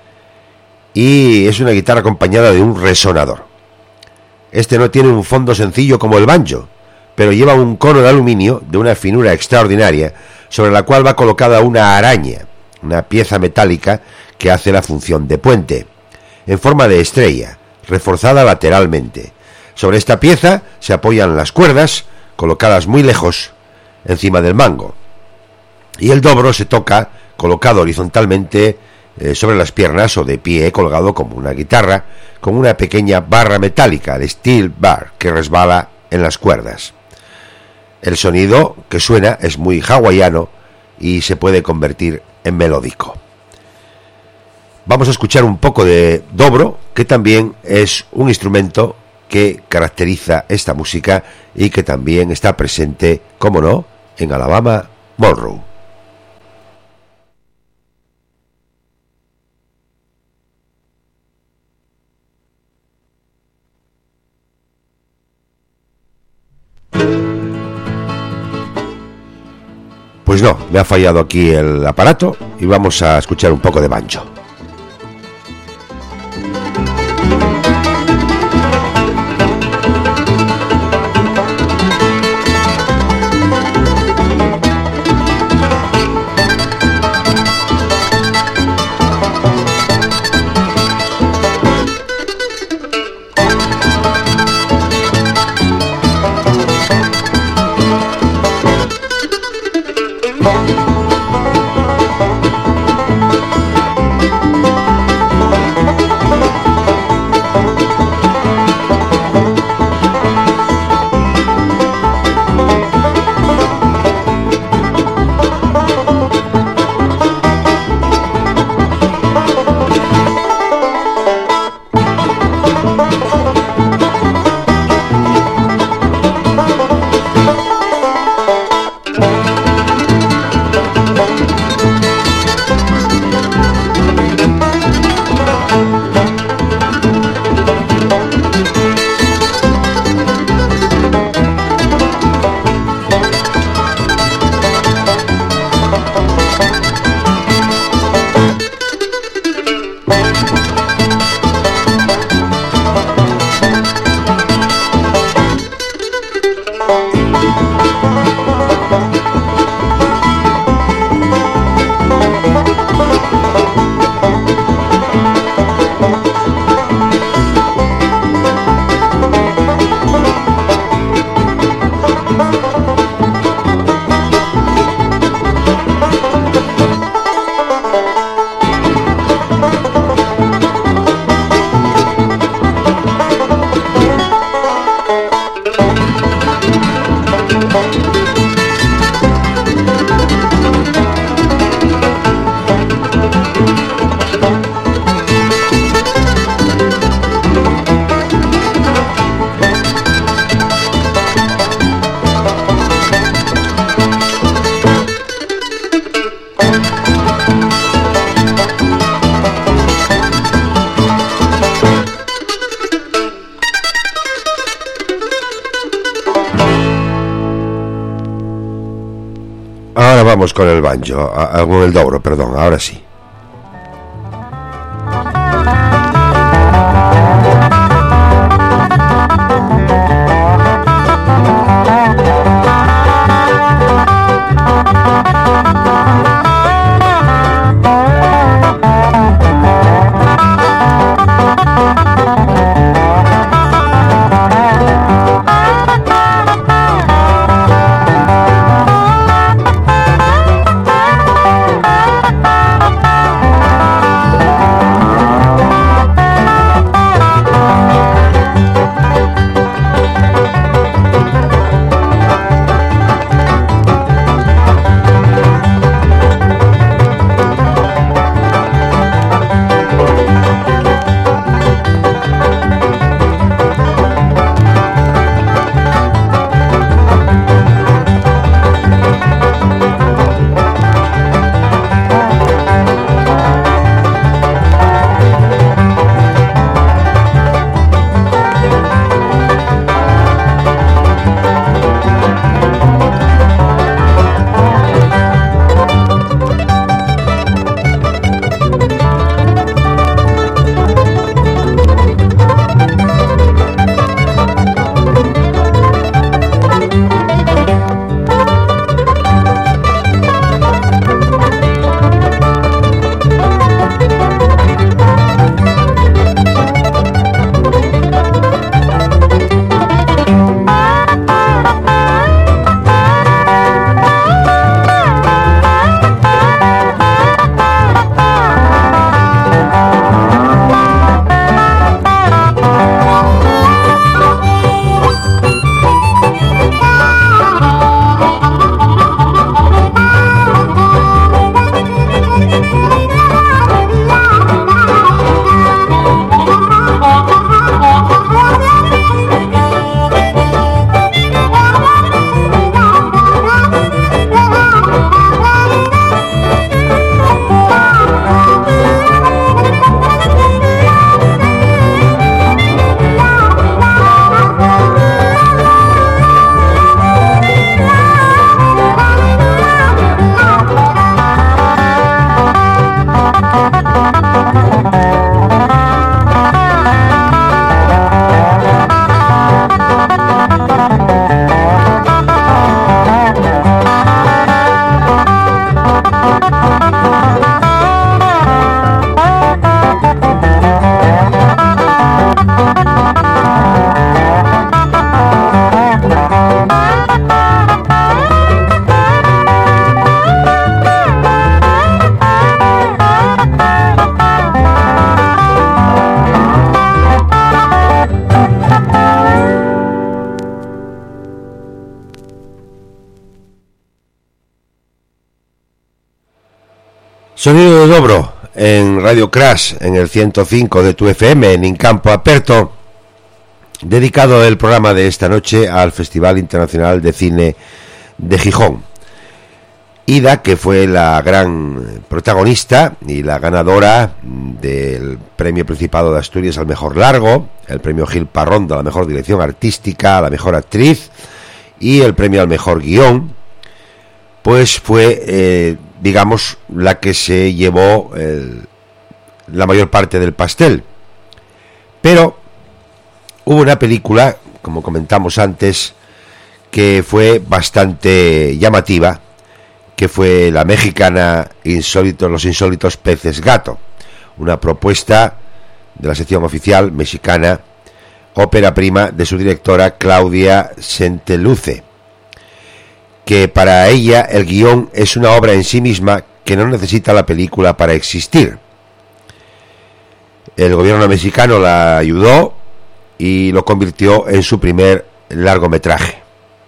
y es una guitarra acompañada de un resonador. Este no tiene un fondo sencillo como el banjo, pero lleva un cono de aluminio de una finura extraordinaria, sobre la cual va colocada una araña, una pieza metálica que hace la función de puente, en forma de estrella, reforzada lateralmente. Sobre esta pieza se apoyan las cuerdas, colocadas muy lejos, encima del mango, y el dobro se toca colocado horizontalmente sobre las piernas o de pie, colgado como una guitarra, con una pequeña barra metálica de steel bar que resbala en las cuerdas. El sonido que suena es muy hawaiano y se puede convertir en melódico. Vamos a escuchar un poco de dobro, que también es un instrumento que caracteriza esta música y que también está presente, como no, en Alabama Monroe. Pues no, me ha fallado aquí el aparato y vamos a escuchar un poco de banjo. Ahora vamos con el banjo, con el dobro, perdón, ahora sí. Sonido de Dobro en Radio Crash, en el 105 de tu FM, en Incampo Aperto, dedicado el programa de esta noche al Festival Internacional de Cine de Gijón. Ida, que fue la gran protagonista y la ganadora del Premio Principado de Asturias al Mejor Largo, el Premio Gil Parrondo a la Mejor Dirección Artística, a la Mejor Actriz y el Premio al Mejor Guión, pues fue, digamos, la que se llevó la mayor parte del pastel. Pero hubo una película, como comentamos antes, que fue bastante llamativa, que fue la mexicana Los Insólitos Peces Gato, una propuesta de la sección oficial mexicana, ópera prima de su directora Claudia Senteluce, que para ella el guión es una obra en sí misma que no necesita la película para existir. El gobierno mexicano la ayudó y lo convirtió en su primer largometraje.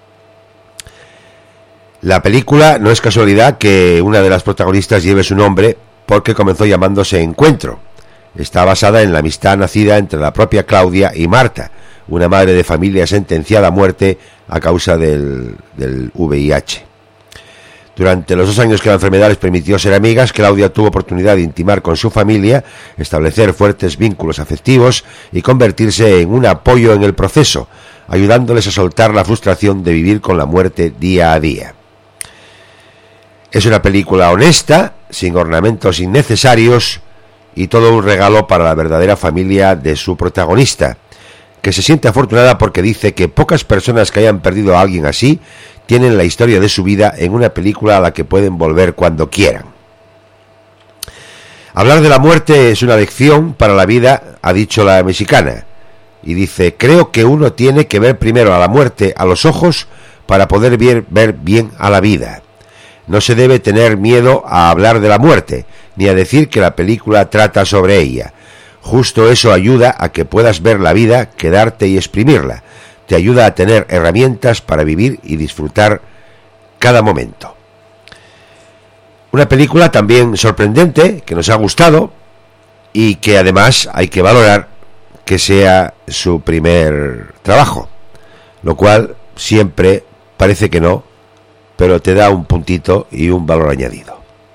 La película no es casualidad que una de las protagonistas lleve su nombre, porque comenzó llamándose Encuentro. Está basada en la amistad nacida entre la propia Claudia y Marta, una madre de familia sentenciada a muerte a causa del VIH. Durante los 2 años que la enfermedad les permitió ser amigas, Claudia tuvo oportunidad de intimar con su familia, establecer fuertes vínculos afectivos y convertirse en un apoyo en el proceso, ayudándoles a soltar la frustración de vivir con la muerte día a día. Es una película honesta, sin ornamentos innecesarios y todo un regalo para la verdadera familia de su protagonista, que se siente afortunada porque dice que pocas personas que hayan perdido a alguien así tienen la historia de su vida en una película a la que pueden volver cuando quieran. Hablar de la muerte es una lección para la vida, ha dicho la mexicana, y dice: creo que uno tiene que ver primero a la muerte a los ojos para poder ver bien a la vida. No se debe tener miedo a hablar de la muerte, ni a decir que la película trata sobre ella. Justo eso ayuda a que puedas ver la vida, quedarte y exprimirla. Te ayuda a tener herramientas para vivir y disfrutar cada momento. Una película también sorprendente, que nos ha gustado y que además hay que valorar que sea su primer trabajo, lo cual siempre parece que no, pero te da un puntito y un valor añadido.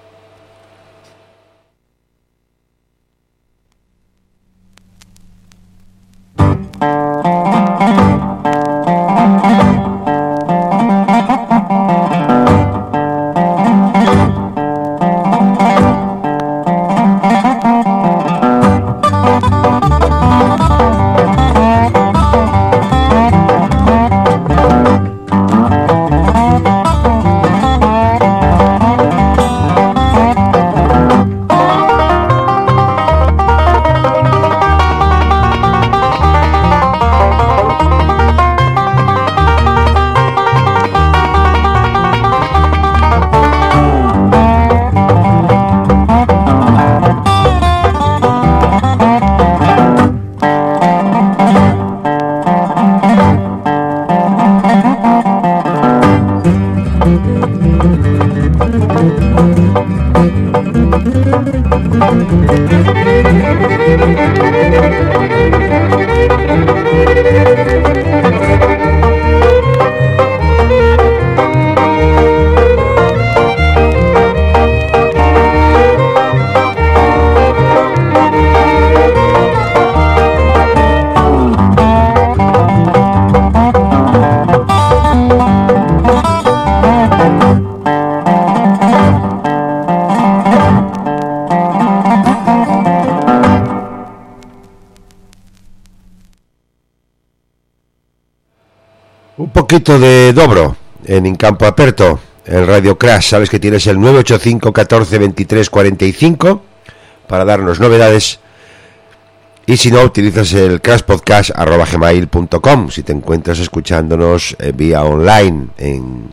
De Dobro en Incampo Aperto en Radio Crash. Sabes que tienes el 985 14 23 45 para darnos novedades, y si no, utilizas el crashpodcast@gmail.com si te encuentras escuchándonos vía online en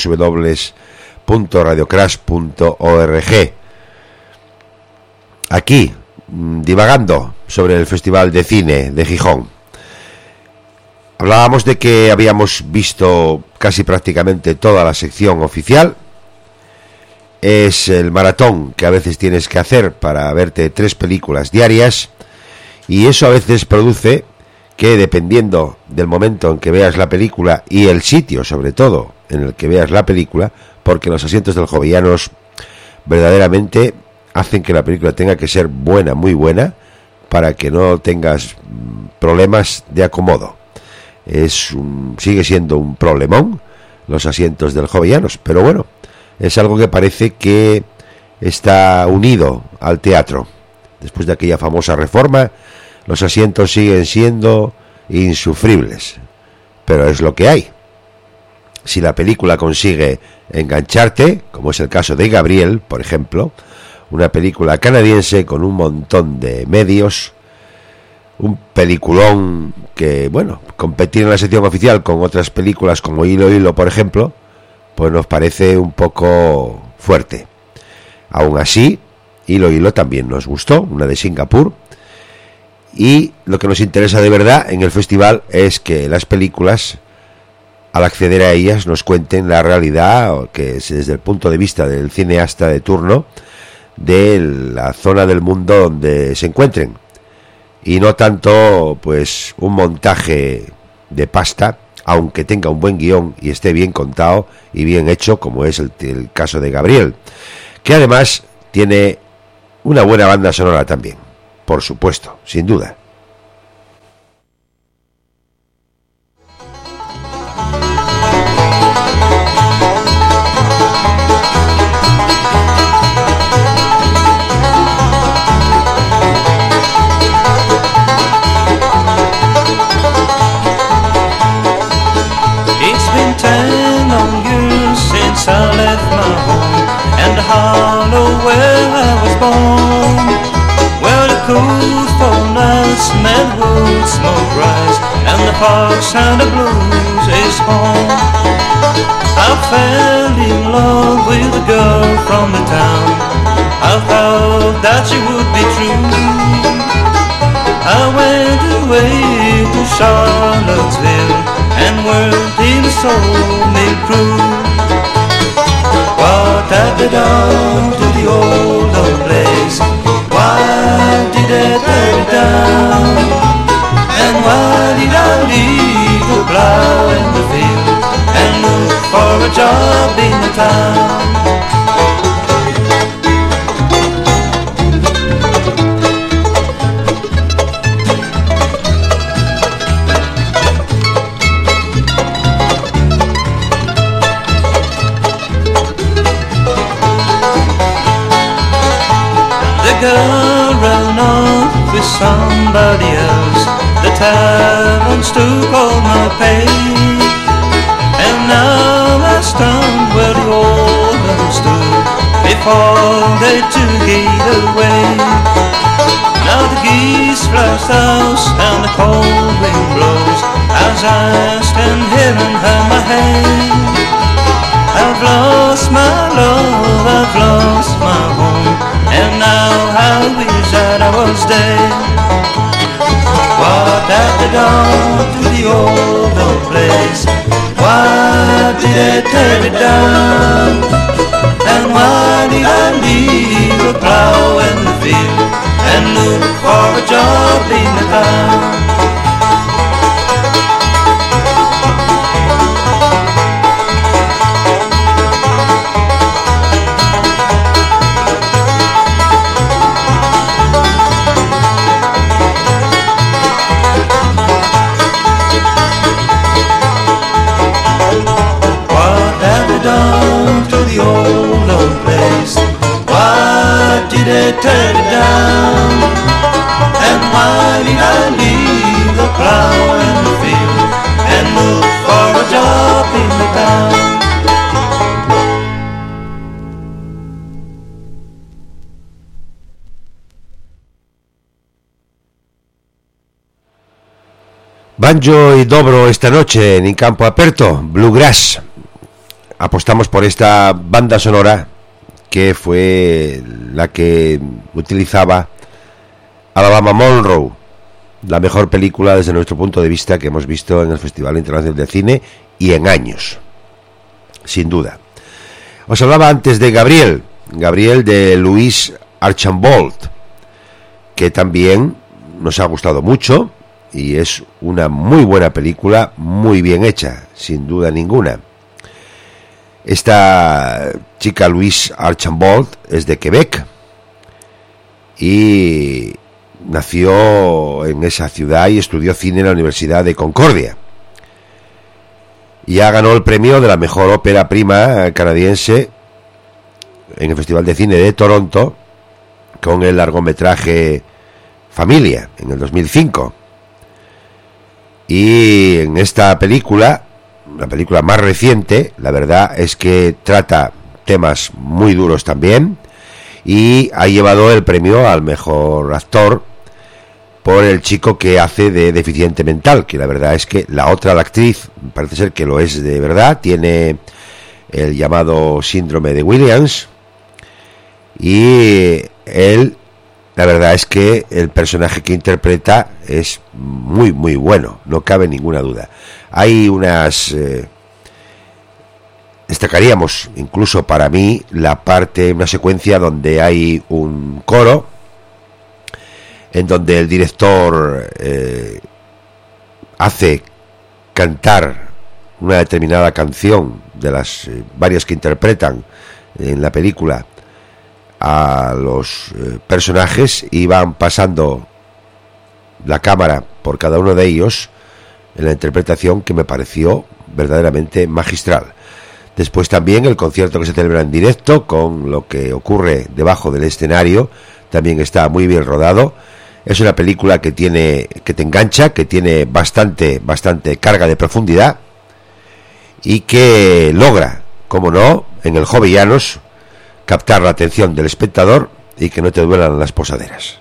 www.radiocrash.org. Aquí divagando sobre el Festival de Cine de Gijón. Hablábamos de que habíamos visto casi prácticamente toda la sección oficial es el maratón que a veces tienes que hacer para verte 3 películas diarias, y eso a veces produce que, dependiendo del momento en que veas la película y el sitio sobre todo en el que veas la película, porque los asientos del Jovellanos verdaderamente hacen que la película tenga que ser buena, muy buena, para que no tengas problemas de acomodo. Sigue siendo un problemón los asientos del Jovellanos, pero bueno, es algo que parece que está unido al teatro. Después de aquella famosa reforma, los asientos siguen siendo insufribles, pero es lo que hay. Si la película consigue engancharte, como es el caso de Gabriel, por ejemplo, una película canadiense con un montón de medios, un peliculón que, bueno, competir en la sección oficial con otras películas como Hilo Hilo, por ejemplo, pues nos parece un poco fuerte. Aún así, Hilo Hilo también nos gustó, una de Singapur, y lo que nos interesa de verdad en el festival es que las películas, al acceder a ellas, nos cuenten la realidad, que es desde el punto de vista del cineasta de turno, de la zona del mundo donde se encuentren, y no tanto pues un montaje de pasta, aunque tenga un buen guión y esté bien contado y bien hecho, como es el caso de Gabriel, que además tiene una buena banda sonora también, por supuesto, sin duda. I left my home and the hollow where I was born, where the cool fall nights smell wood smoke rise and the harsh sound of blues is home. I fell in love with a girl from the town. I thought that she would be true. I went away to Charlottesville and worked in a soul-made crew. What have they done to the old place? Why did they tear it down? And why did I leave the plow in the field and look for a job in the town? Girl ran off with somebody else. The taverns took all my pay, and now I stand where the old man stood before they took it away. Now the geese fly south and the cold wind blows as I stand here and hang my head. I've lost my love, I've lost my home, and now I wish that I was dead. What have they done to the old place? Why did they tear it down? And why did I leave the plow in the field and look for a job in the town? Done to the old place? Why did they tear it down? And why did I leave the plow in the field and look for a job in the town? Banjo y dobro esta noche en campo aperto, Bluegrass. Apostamos por esta banda sonora que fue la que utilizaba Alabama Monroe, la mejor película desde nuestro punto de vista que hemos visto en el Festival Internacional de Cine y en años, sin duda. Os hablaba antes de Gabriel, Gabriel, de Louis Archambault, que también nos ha gustado mucho y es una muy buena película, muy bien hecha, sin duda ninguna. Esta chica, Louise Archambault, es de Quebec y nació en esa ciudad y estudió cine en la Universidad de Concordia. Ya ganó el premio de la mejor ópera prima canadiense en el Festival de Cine de Toronto con el largometraje Familia en el 2005. Y en esta película, la película más reciente, la verdad es que trata temas muy duros también y ha llevado el premio al mejor actor por el chico que hace de deficiente mental, que la verdad es que la actriz parece ser que lo es de verdad, tiene el llamado síndrome de Williams, y él, la verdad es que el personaje que interpreta es muy muy bueno, no cabe ninguna duda. Hay unas destacaríamos incluso para mí una secuencia donde hay un coro en donde el director hace cantar una determinada canción de las varias que interpretan en la película a los personajes, y van pasando la cámara por cada uno de ellos en la interpretación, que me pareció verdaderamente magistral. Después también el concierto que se celebra en directo con lo que ocurre debajo del escenario también está muy bien rodado. Es una película que te engancha, que tiene bastante carga de profundidad y que logra, como no, en el Jovellanos, captar la atención del espectador y que no te duelan las posaderas.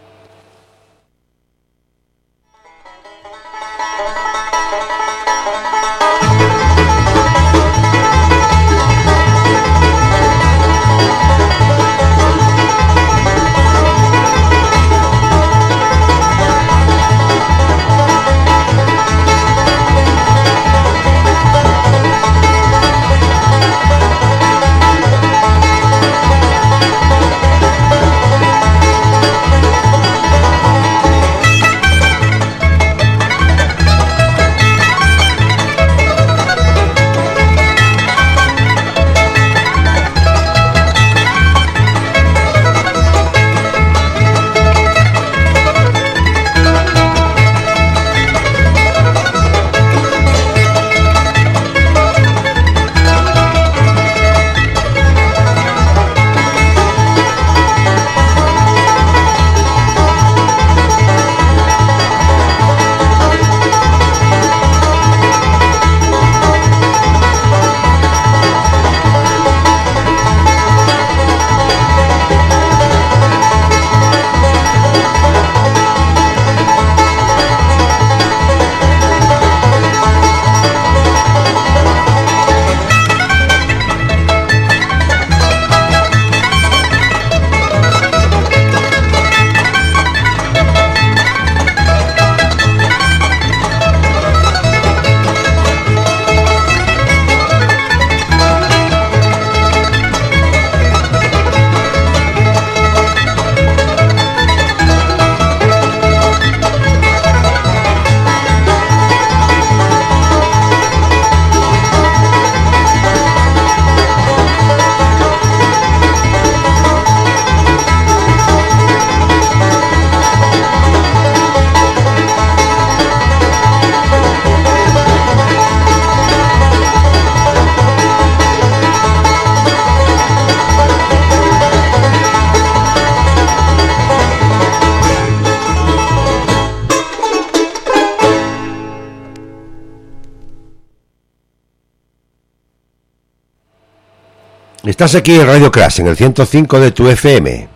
Estás aquí en Radio Crash, en el 105 de tu FM,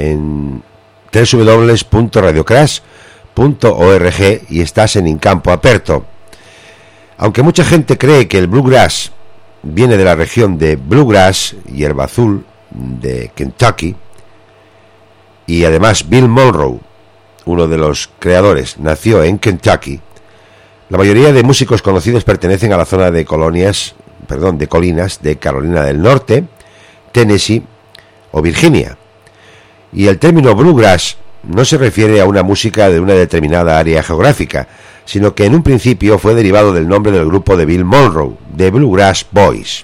en www.radiocrash.org, y estás en Incampo Aperto. Aunque mucha gente cree que el bluegrass viene de la región de Bluegrass, hierba azul, de Kentucky, y además Bill Monroe, uno de los creadores, nació en Kentucky, la mayoría de músicos conocidos pertenecen a la zona de colinas de Carolina del Norte, Tennessee, o Virginia. Y el término bluegrass no se refiere a una música de una determinada área geográfica, sino que en un principio fue derivado del nombre del grupo de Bill Monroe, The Bluegrass Boys.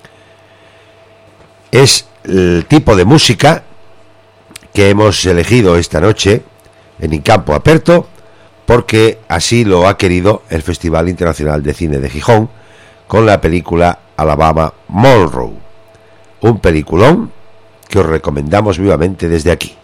Es el tipo de música que hemos elegido esta noche en In Campo Aperto, porque así lo ha querido el Festival Internacional de Cine de Gijón con la película Alabama Monroe, un peliculón que os recomendamos vivamente desde aquí.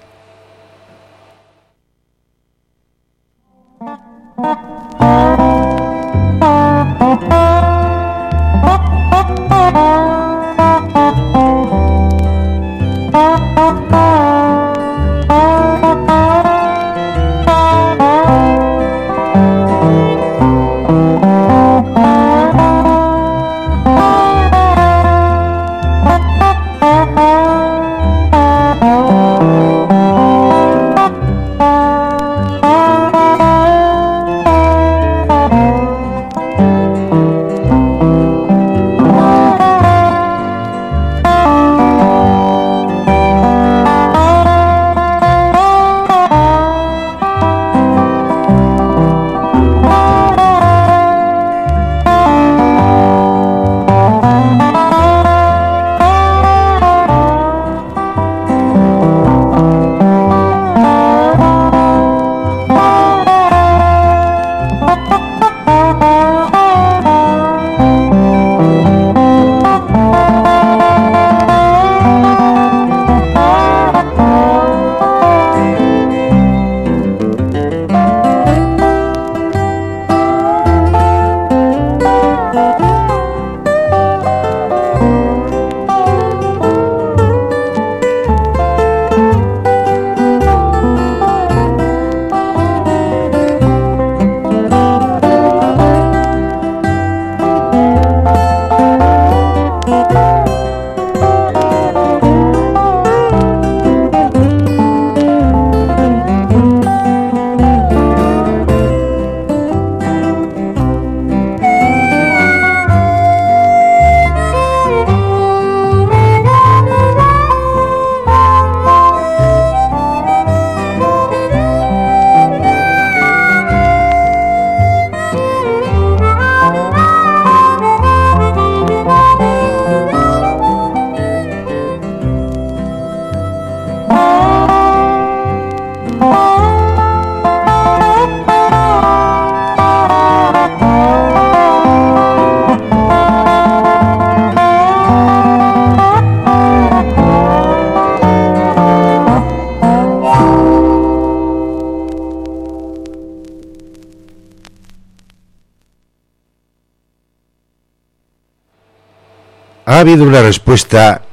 Ha habido una respuesta,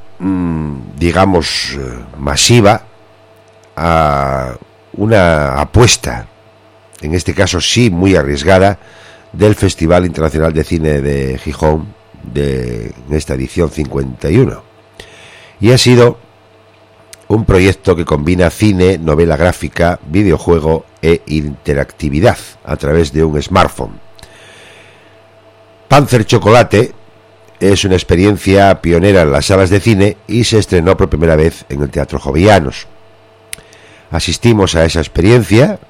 digamos, masiva a una apuesta, en este caso sí muy arriesgada, del Festival Internacional de Cine de Gijón en esta edición 51. Y ha sido un proyecto que combina cine, novela gráfica, videojuego e interactividad a través de un smartphone. Panzer Chocolate es una experiencia pionera en las salas de cine y se estrenó por primera vez en el Teatro Jovellanos. Asistimos a esa experiencia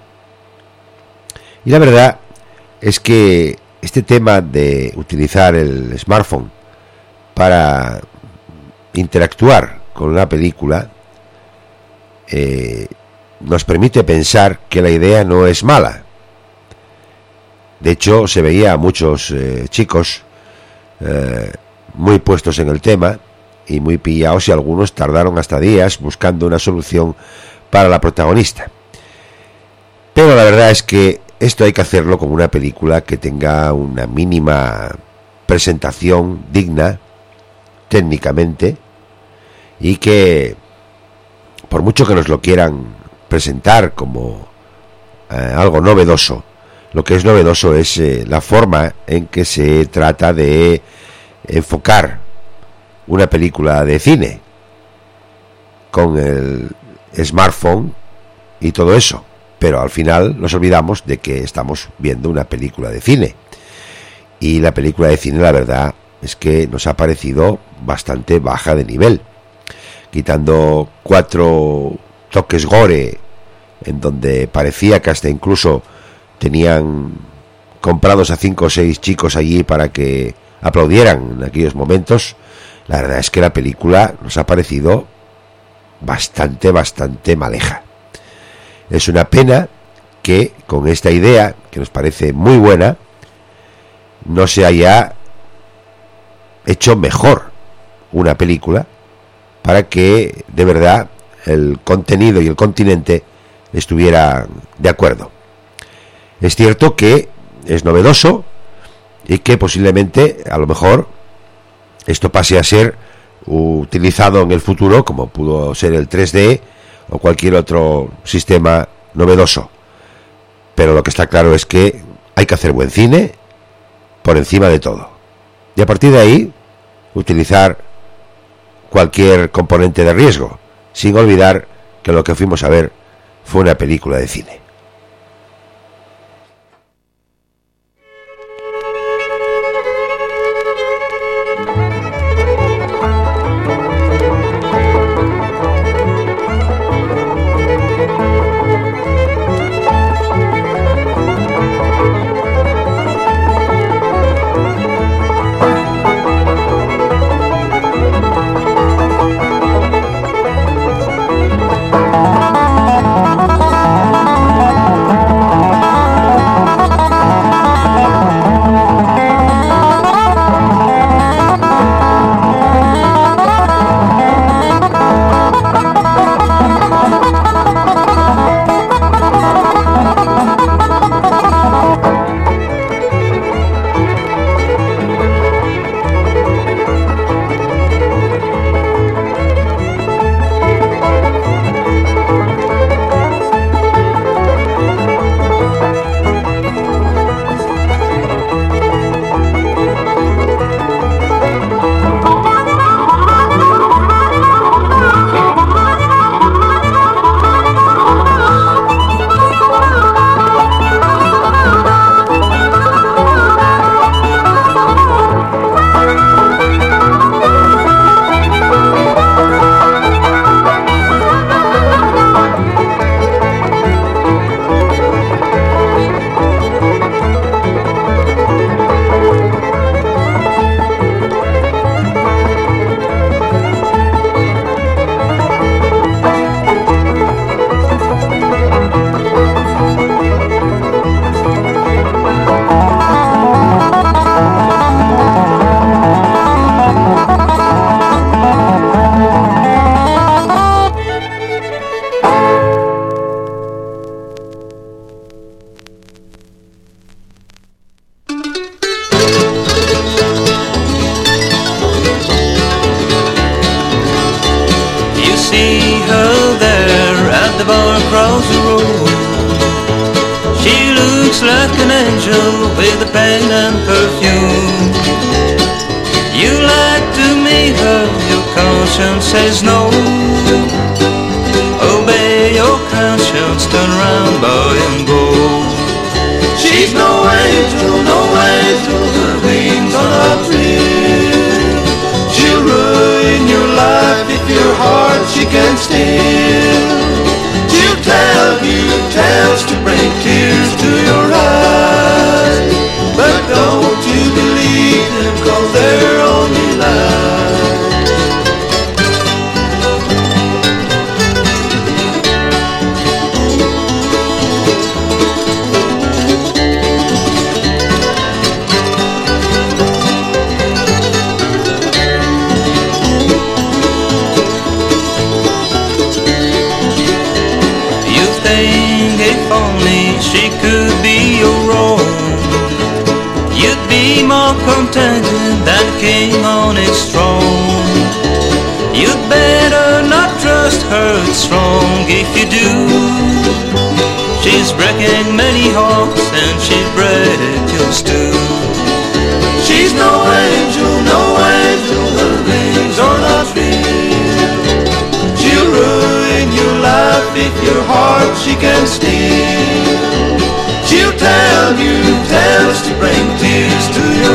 y la verdad es que este tema de utilizar el smartphone para interactuar con una película nos permite pensar que la idea no es mala. De hecho, se veía a muchos chicos muy puestos en el tema y muy pillados, y algunos tardaron hasta días buscando una solución para la protagonista. Pero la verdad es que esto hay que hacerlo con una película que tenga una mínima presentación digna técnicamente, y que por mucho que nos lo quieran presentar como algo novedoso, lo que es novedoso es la forma en que se trata de enfocar una película de cine con el smartphone y todo eso. Pero al final nos olvidamos de que estamos viendo una película de cine, y la película de cine, la verdad es que nos ha parecido bastante baja de nivel. quitando 4 toques gore, en donde parecía que hasta incluso tenían comprados a 5 o 6 chicos allí para que aplaudieran en aquellos momentos. La verdad es que la película nos ha parecido bastante maleja. Es una pena que con esta idea, que nos parece muy buena, no se haya hecho mejor una película para que de verdad el contenido y el continente estuvieran de acuerdo. Es cierto que es novedoso y que posiblemente, a lo mejor, esto pase a ser utilizado en el futuro, como pudo ser el 3D o cualquier otro sistema novedoso. Pero lo que está claro es que hay que hacer buen cine por encima de todo. Y a partir de ahí, utilizar cualquier componente de riesgo, sin olvidar que lo que fuimos a ver fue una película de cine.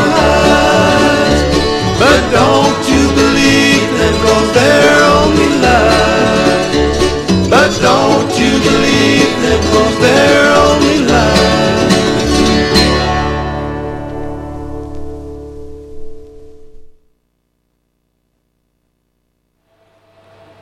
But don't you believe them, 'cause they're only lies.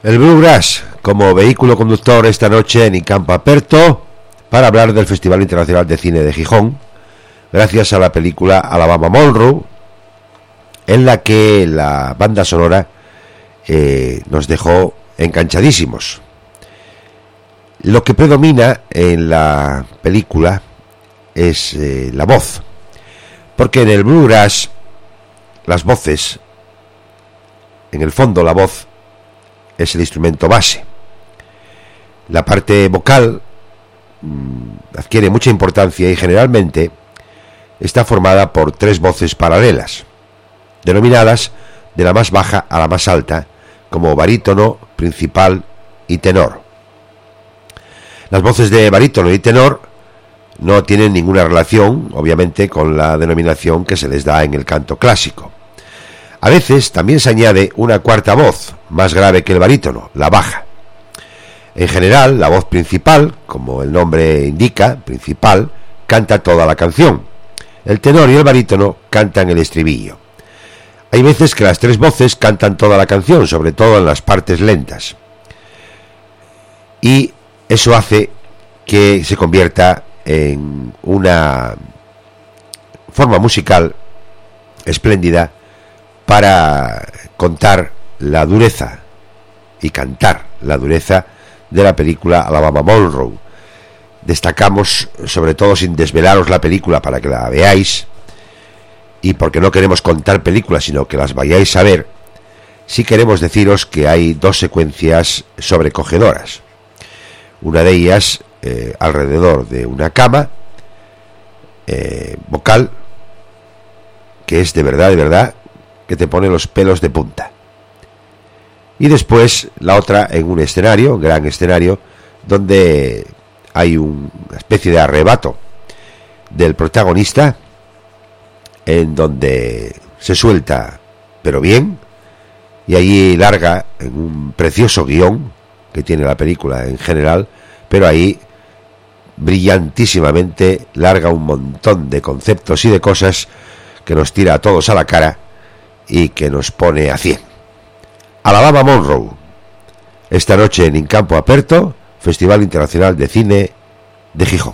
El Bluegrass como vehículo conductor esta noche en Incampo Aperto para hablar del Festival Internacional de Cine de Gijón, gracias a la película Alabama Monroe, en la que la banda sonora nos dejó enganchadísimos. Lo que predomina en la película es la voz, porque en el Bluegrass las voces, en el fondo la voz es el instrumento base. La parte vocal adquiere mucha importancia y generalmente está formada por 3 voces paralelas, denominadas de la más baja a la más alta, como barítono, principal y tenor. Las voces de barítono y tenor no tienen ninguna relación, obviamente, con la denominación que se les da en el canto clásico. A veces también se añade una cuarta voz, más grave que el barítono, la baja. En general, la voz principal, como el nombre indica, principal, canta toda la canción. El tenor y el barítono cantan el estribillo. Hay veces que las 3 voces cantan toda la canción, sobre todo en las partes lentas. Y eso hace que se convierta en una forma musical espléndida para contar la dureza y cantar la dureza de la película Alabama Monroe. Destacamos, sobre todo sin desvelaros la película para que la veáis, y porque no queremos contar películas sino que las vayáis a ver, sí queremos deciros que hay 2 secuencias sobrecogedoras. Una de ellas alrededor de una cama vocal, que es de verdad que te pone los pelos de punta. Y después la otra en un escenario, un gran escenario, donde hay una especie de arrebato del protagonista, en donde se suelta, pero bien, y allí larga en un precioso guión que tiene la película en general, pero ahí brillantísimamente larga un montón de conceptos y de cosas que nos tira a todos a la cara y que nos pone a 100. Alabama Monroe, esta noche en Incampo Aperto, Festival Internacional de Cine de Gijón.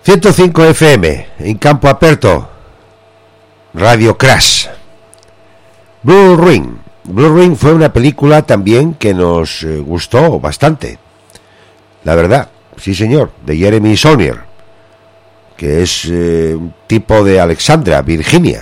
105 FM, en campo aperto, Radio Crash. Blue Ring. Blue Ring fue una película también que nos gustó bastante. La verdad, sí señor, de Jeremy Saunier, que es un tipo de Alexandria, Virginia.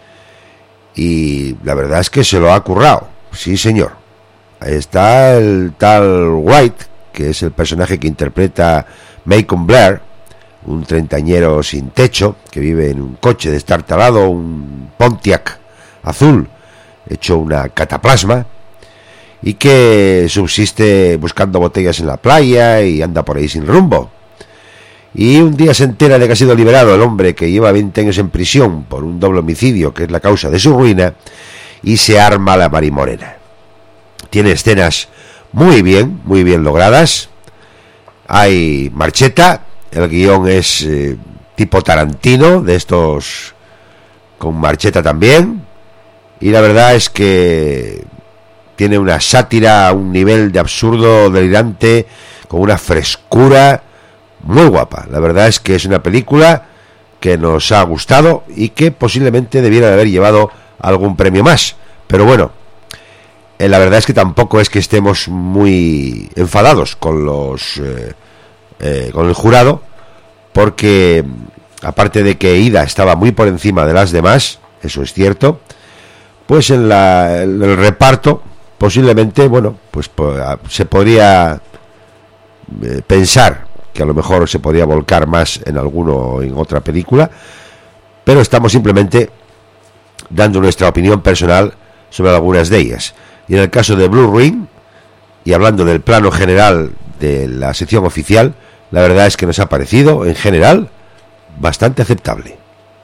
Y la verdad es que se lo ha currado, sí señor. Ahí está el tal White, que es el personaje que interpreta Macon Blair, un treintañero sin techo, que vive en un coche destartalado, un Pontiac azul, hecho una cataplasma, y que subsiste buscando botellas en la playa y anda por ahí sin rumbo. Y un día se entera de que ha sido liberado el hombre que lleva 20 años en prisión por un doble homicidio, que es la causa de su ruina, y se arma la marimorena. Tiene escenas muy bien logradas. Hay marcheta, el guión es tipo Tarantino, de estos con marcheta también, y la verdad es que tiene una sátira a un nivel de absurdo delirante, con una frescura muy guapa. La verdad es que es una película que nos ha gustado y que posiblemente debiera de haber llevado algún premio más, pero bueno, la verdad es que tampoco es que estemos muy enfadados con con el jurado, porque aparte de que Ida estaba muy por encima de las demás, eso es cierto, pues en el reparto posiblemente, bueno, pues se podría pensar que a lo mejor se podría volcar más en alguno o en otra película, pero estamos simplemente dando nuestra opinión personal sobre algunas de ellas. Y en el caso de Blue Ring, y hablando del plano general de la sección oficial, la verdad es que nos ha parecido, en general, bastante aceptable.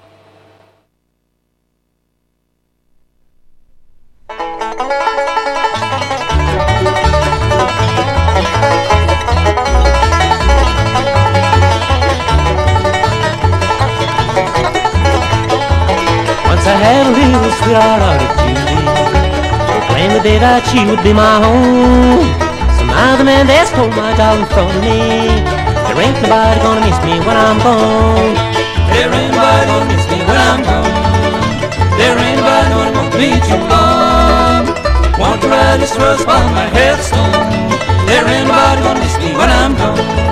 Once I had a little sweetheart out of beauty, proclaimed the day that she would be my home. Some other man there stole my darling from me. There ain't nobody gonna miss me when I'm gone. There ain't nobody gonna miss me when I'm gone. There ain't nobody gonna want me too long. Want to write this verse on my headstone. There ain't nobody gonna miss me when I'm gone.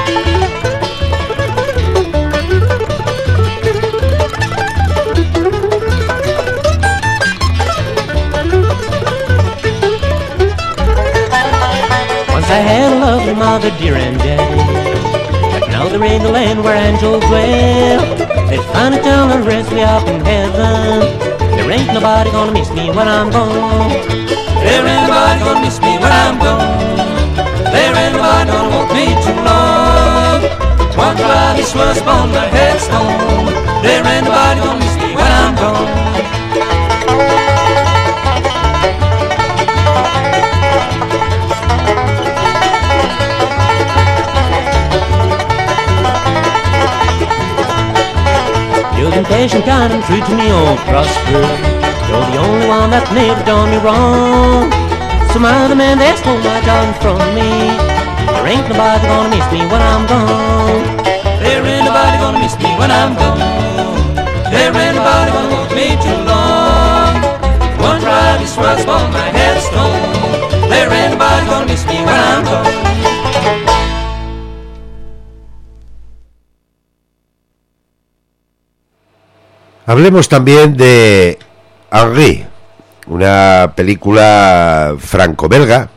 I had a lovely mother, dear and daddy, but now there ain't a land where angels dwell. They find a town and rest me up in heaven. There ain't nobody gonna miss me when I'm gone. There ain't nobody gonna miss me when I'm gone. There ain't nobody gonna want me too long. Want to write this verse on my headstone. There ain't nobody gonna miss me when I'm gone. You've been patient, kind and true to me, oh Prosper. You're the only one that never done me wrong. Some other man that stole my darling from me. There ain't nobody gonna miss me when I'm gone. There ain't nobody gonna miss me when I'm gone. There ain't nobody gonna want me too long. One ride is what's on my headstone. There ain't nobody gonna miss me when I'm gone. Hablemos también de Henri, una película franco-belga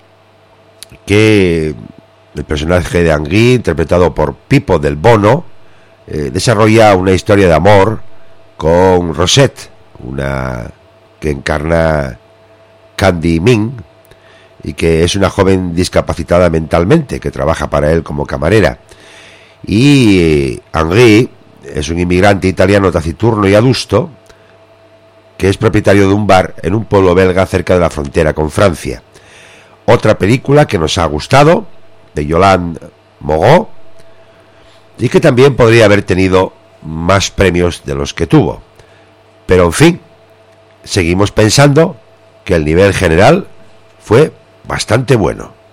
que el personaje de Henri, interpretado por Pipo del Bono, desarrolla una historia de amor con Rosette, una que encarna Candy Min, y que es una joven discapacitada mentalmente que trabaja para él como camarera. Y Henri es un inmigrante italiano taciturno y adusto que es propietario de un bar en un pueblo belga cerca de la frontera con Francia. Otra película que nos ha gustado, de Yolande Moreau, y que también podría haber tenido más premios de los que tuvo. Pero en fin, seguimos pensando que el nivel general fue bastante bueno.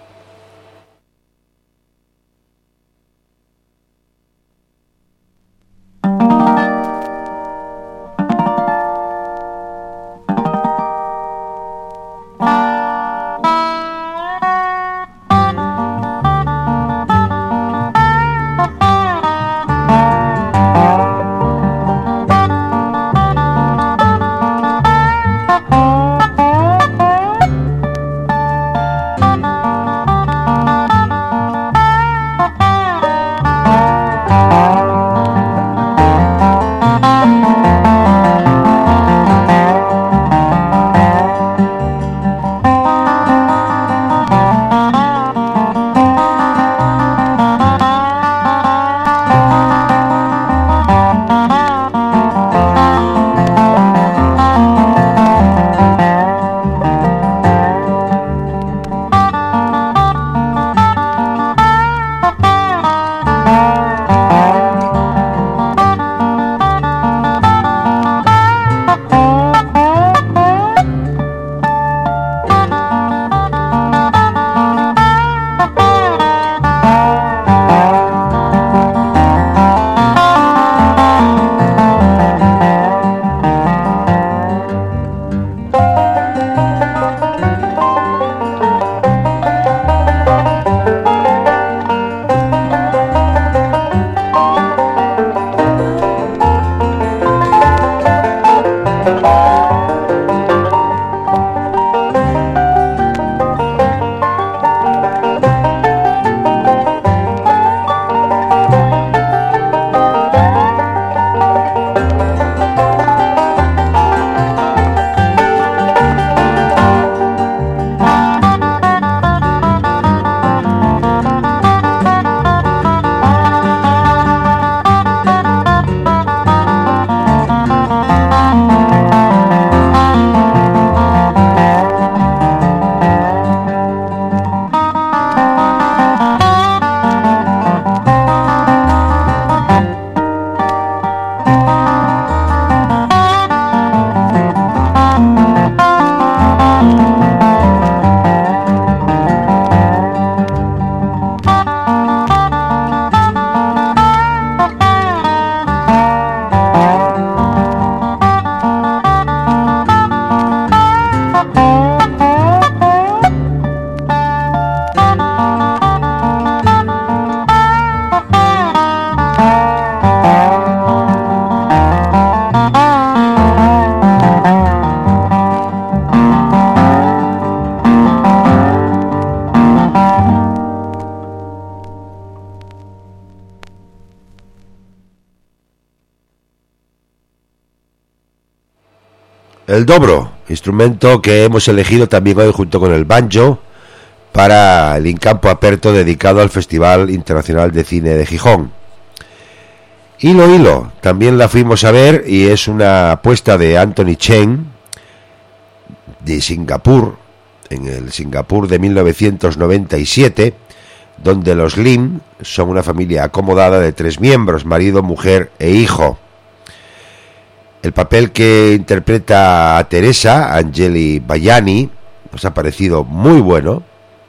el dobro, instrumento que hemos elegido también hoy junto con el banjo para el Incampo Aperto dedicado al Festival Internacional de Cine de Gijón. Hilo, también la fuimos a ver y es una apuesta de Anthony Chen de Singapur, en el Singapur de 1997, donde los Lim son una familia acomodada de 3 miembros, marido, mujer e hijo. El papel que interpreta a Teresa, Angeli Bayani, nos ha parecido muy bueno,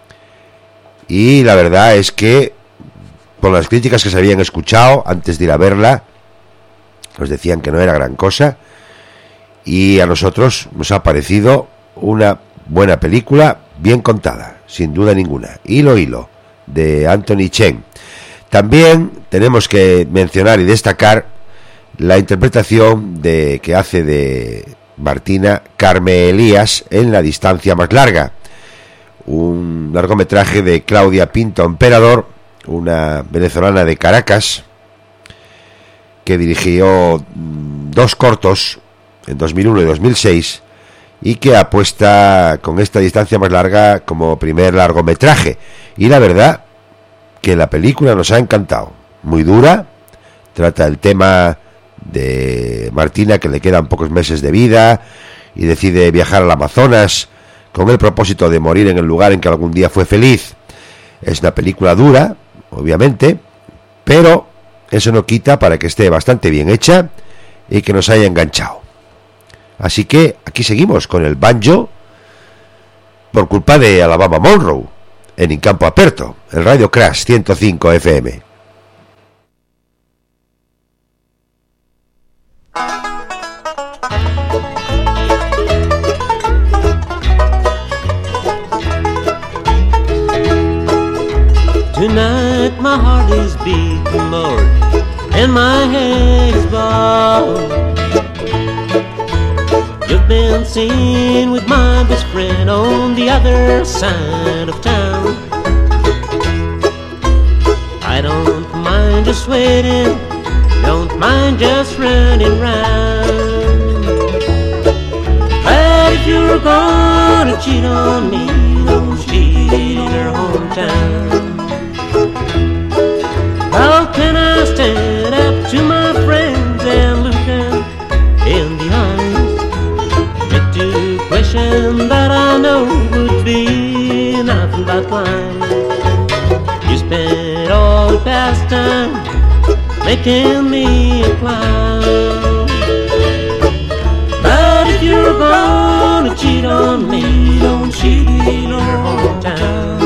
y la verdad es que por las críticas que se habían escuchado antes de ir a verla, nos decían que no era gran cosa, y a nosotros nos ha parecido una buena película, bien contada, sin duda ninguna. Hilo, de Anthony Chen. También tenemos que mencionar y destacar la interpretación que hace de Martina Carme Elías en La distancia más larga, un largometraje de Claudia Pinto Emperador, una venezolana de Caracas, que dirigió 2 cortos en 2001 y 2006 y que apuesta con esta distancia más larga como primer largometraje. Y la verdad que la película nos ha encantado, muy dura, trata el tema de Martina, que le quedan pocos meses de vida y decide viajar al Amazonas con el propósito de morir en el lugar en que algún día fue feliz. Es una película dura, obviamente, pero eso no quita para que esté bastante bien hecha y que nos haya enganchado. Así que aquí seguimos con el banjo por culpa de Alabama Monroe en Incampo Aperto, el Radio Crash 105 FM. Tonight my heart is beating, Lord, and my head is bowed. You've been seen with my best friend on the other side of town. I don't mind just waiting, don't mind just running round. But if you're gonna cheat on me, don't cheat in your hometown. How can I stand up to my friends and look them in the eyes? Make two questions that I know would be nothing but lies. You spent all the past time making me a clown. But if you're gonna cheat on me, don't cheat in your hometown.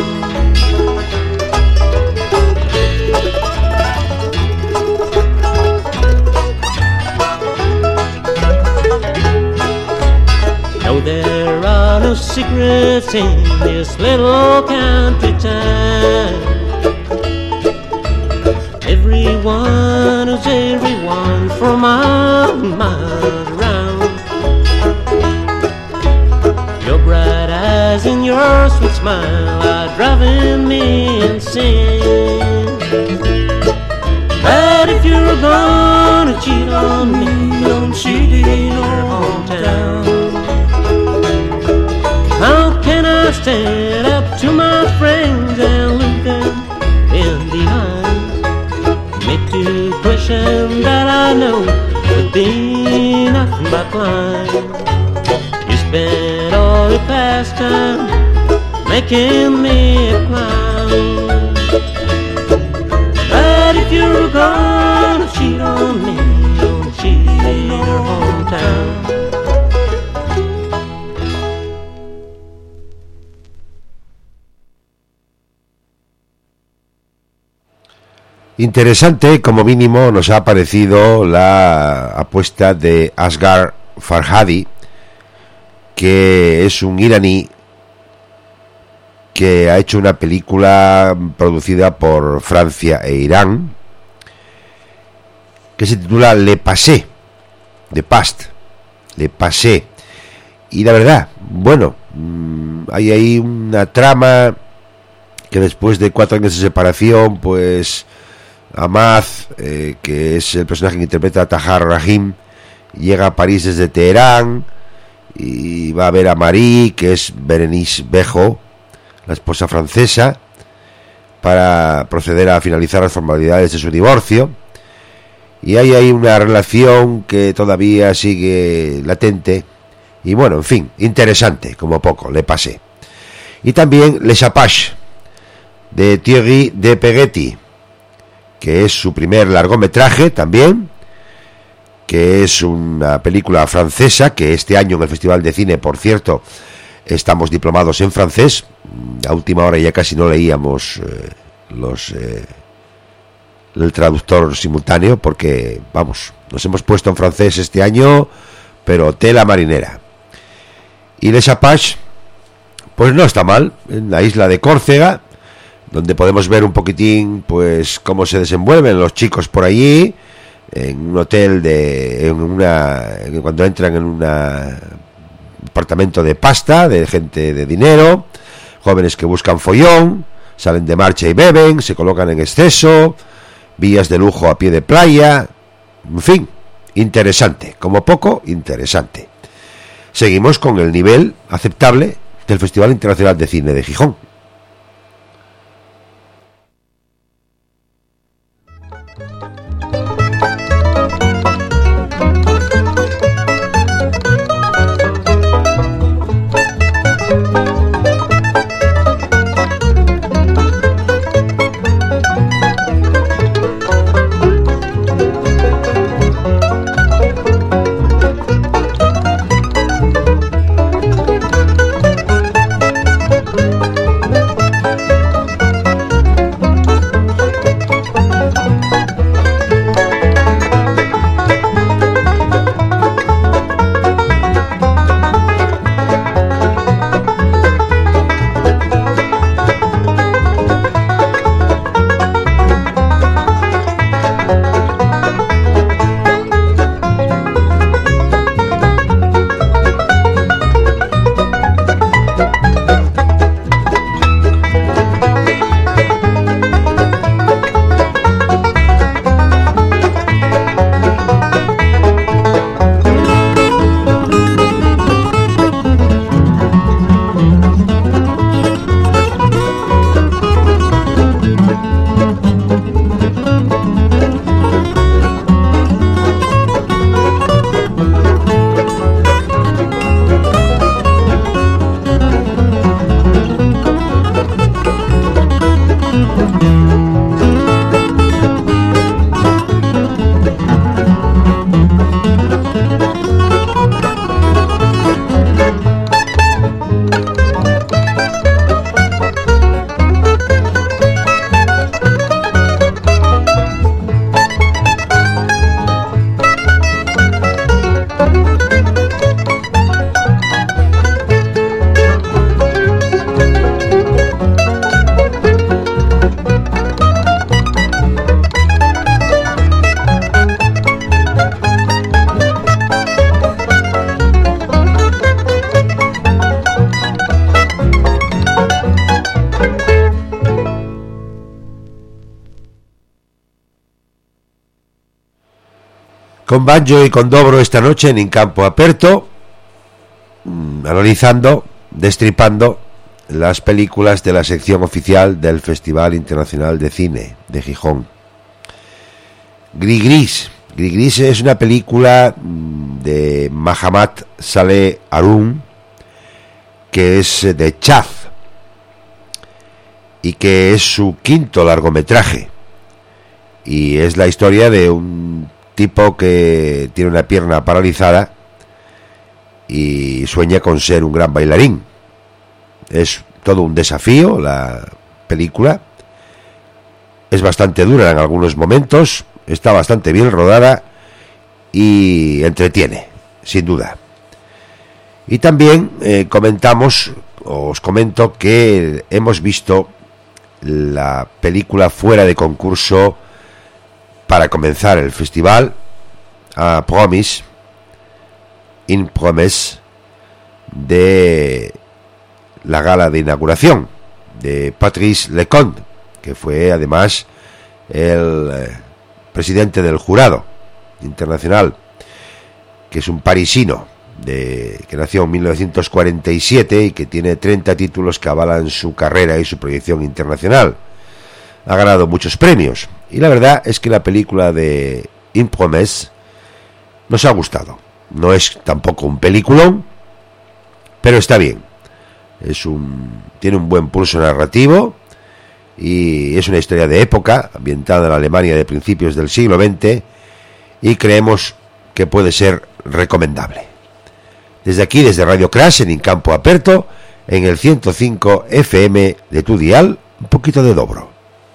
There are no secrets in this little country town. Everyone knows everyone from mile to mile around. Your bright eyes and your sweet smile are driving me insane. But if you're gonna cheat on me, don't cheat in your hometown. How can I stand up to my friends and look them in the eyes? Make two questions that I know would be nothing but lies. You spent all your past time making me a clown. But if you're gonna cheat on me, don't cheat in your hometown. Interesante, como mínimo, nos ha parecido la apuesta de Asghar Farhadi, que es un iraní que ha hecho una película producida por Francia e Irán, que se titula Le Passé, The Past, Le Passé. Y la verdad, bueno, hay ahí una trama que después de 4 años de separación, pues Ahmad, que es el personaje que interpreta a Tahar Rahim, llega a París desde Teherán y va a ver a Marie, que es Berenice Bejo, la esposa francesa, para proceder a finalizar las formalidades de su divorcio. Y hay ahí una relación que todavía sigue latente. Y bueno, en fin, interesante, como poco, le pasé. Y también Les Apaches, de Thierry de Peguetti, que es su primer largometraje también, que es una película francesa, que este año en el Festival de Cine, por cierto, estamos diplomados en francés. A última hora ya casi no leíamos el traductor simultáneo, porque vamos, nos hemos puesto en francés este año, pero tela marinera. Y Les Apaches, pues no está mal, en la isla de Córcega, donde podemos ver un poquitín pues cómo se desenvuelven los chicos por allí, en un hotel cuando entran en un apartamento de pasta, de gente de dinero, jóvenes que buscan follón, salen de marcha y beben, se colocan en exceso, vías de lujo a pie de playa, en fin, interesante, como poco, interesante. Seguimos con el nivel aceptable del Festival Internacional de Cine de Gijón. Con banjo y con dobro esta noche en Incampo Aperto, analizando, destripando las películas de la sección oficial del Festival Internacional de Cine de Gijón. Gris Gris es una película de Mahamat Saleh Harun, que es de Chad y que es su quinto largometraje, y es la historia de un tipo que tiene una pierna paralizada y sueña con ser un gran bailarín. Es todo un desafío la película, es bastante dura en algunos momentos, está bastante bien rodada y entretiene, sin duda. Y también os comento que hemos visto la película fuera de concurso para comenzar el festival, a Promise, In Promise, de la gala de inauguración de Patrice Lecomte, que fue además el presidente del jurado internacional, que es un parisino, que nació en 1947 y que tiene 30 títulos que avalan su carrera y su proyección internacional. Ha ganado muchos premios y la verdad es que la película de Une Promesse nos ha gustado. No es tampoco un peliculón, pero está bien. Tiene un buen pulso narrativo y es una historia de época ambientada en la Alemania de principios del siglo XX y creemos que puede ser recomendable. Desde aquí, desde Radio Crash en Incampo Aperto, en el 105 FM de tu dial, un poquito de dobro.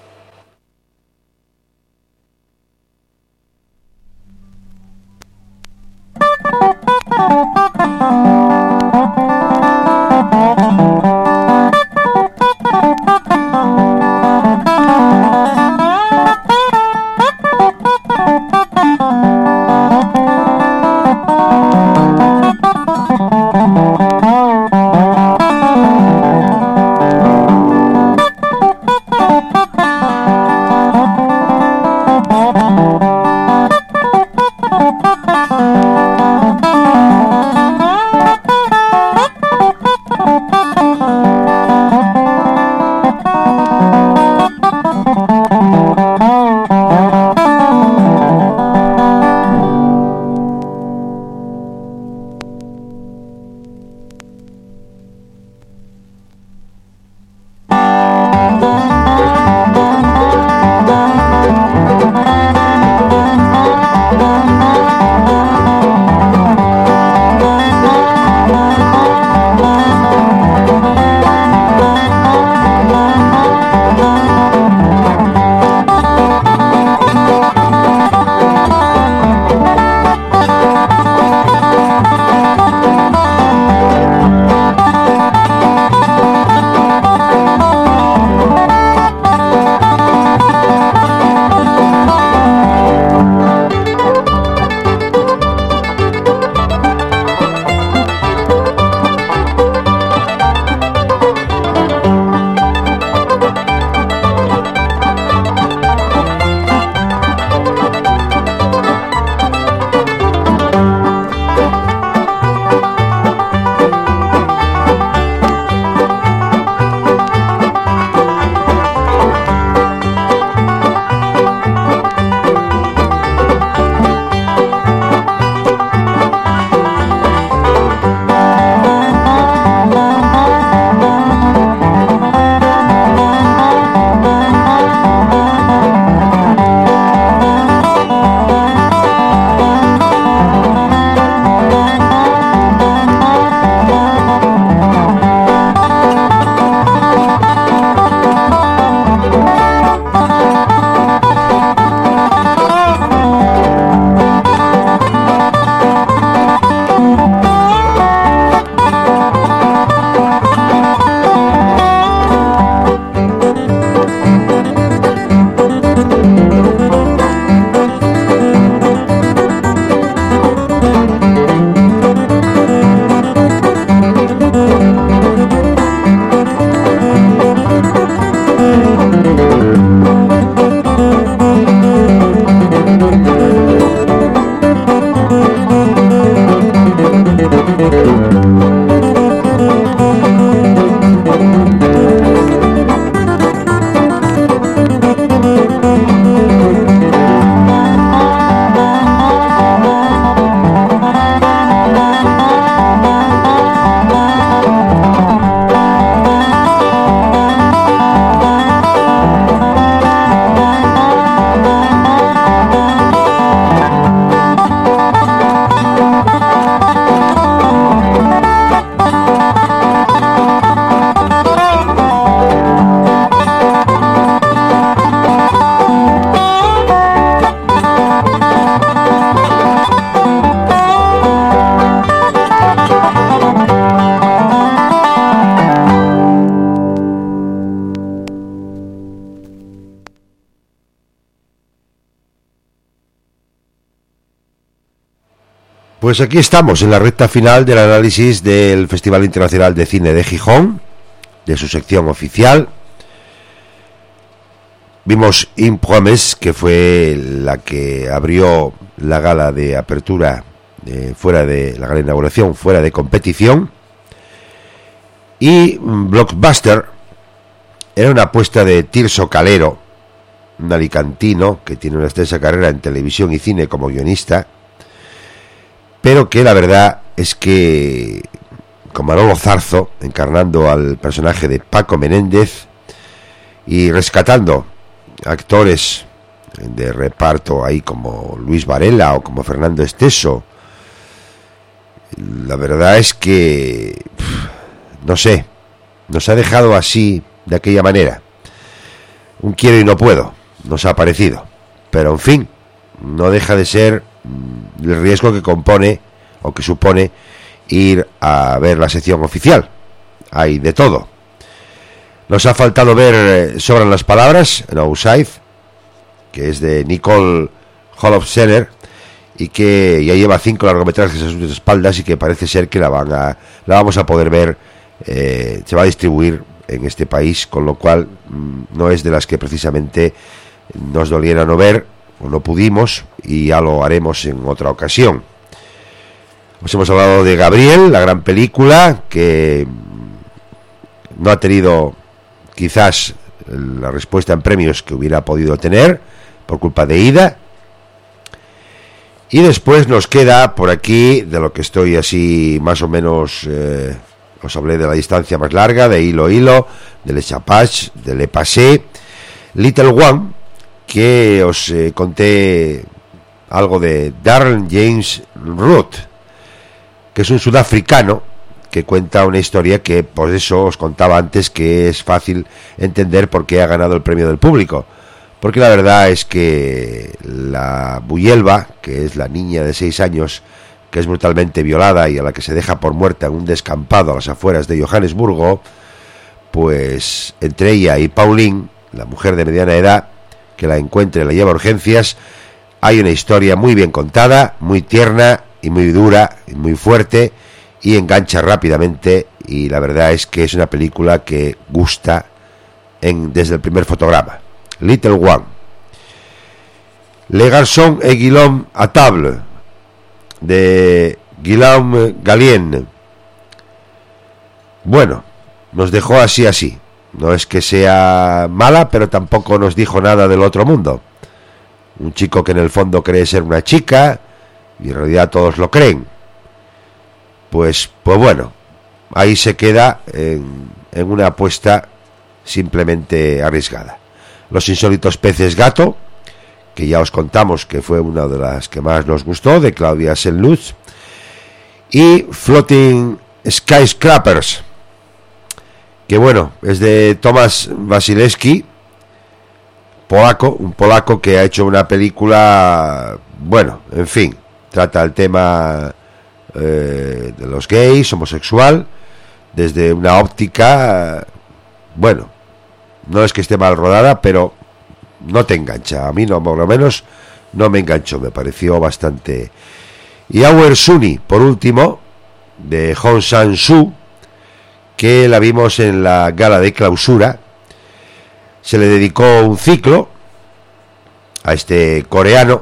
Pues aquí estamos en la recta final del análisis del Festival Internacional de Cine de Gijón, de su sección oficial. Vimos Une Promesse, que fue la que abrió la gala de apertura fuera de la gran inauguración, fuera de competición. Y Blockbuster era una apuesta de Tirso Calero, un alicantino que tiene una extensa carrera en televisión y cine como guionista, pero que la verdad es que, con Manolo Zarzo encarnando al personaje de Paco Menéndez y rescatando actores de reparto ahí como Luis Varela o como Fernando Esteso, la verdad es que no sé, nos ha dejado así, de aquella manera, un quiero y no puedo, nos ha parecido, pero en fin, no deja de ser el riesgo que compone o que supone ir a ver la sección oficial. Hay de todo. Nos ha faltado ver Sobran las palabras en Outside, que es de Nicole Holofcener y que ya lleva 5 largometrajes a sus espaldas y que parece ser que la vamos a poder ver, se va a distribuir en este país, con lo cual no es de las que precisamente nos doliera no ver o no pudimos, y ya lo haremos en otra ocasión. Os hemos hablado de Gabriel, la gran película que no ha tenido quizás la respuesta en premios que hubiera podido tener por culpa de Ida. Y después nos queda por aquí, de lo que estoy así más o menos, os hablé de La distancia más larga, de Hilo Hilo, de Le Chapage, de Le Passé, Little One, que os conté algo de Darren James Root, que es un sudafricano que cuenta una historia que, por eso os contaba antes, que es fácil entender por qué ha ganado el premio del público. Porque la verdad es que la Buyelva, que es la niña de 6 años que es brutalmente violada y a la que se deja por muerta en un descampado a las afueras de Johannesburgo, pues entre ella y Pauline, la mujer de mediana edad, que la encuentra y la lleva a urgencias, hay una historia muy bien contada, muy tierna y muy dura y muy fuerte, y engancha rápidamente, y la verdad es que es una película que gusta desde el primer fotograma. Little One. Le Garçon et Guillaume à table, de Guillaume Galien. Bueno, nos dejó así. No es que sea mala, pero tampoco nos dijo nada del otro mundo. Un chico que en el fondo cree ser una chica y en realidad todos lo creen. Pues bueno, ahí se queda en una apuesta simplemente arriesgada. Los insólitos peces gato, que ya os contamos que fue una de las que más nos gustó, de Claudia Selnutz, y Floating Skyscrapers, que bueno, es de Tomasz Wasilewski, un polaco que ha hecho una película, bueno, en fin, trata el tema de los gays, homosexual, desde una óptica, bueno, no es que esté mal rodada, pero no te engancha. A mí no, por lo menos no me enganchó, me pareció bastante. Y Our Sunni, por último, de Hong Sang-soo, que la vimos en la gala de clausura. Se le dedicó un ciclo a este coreano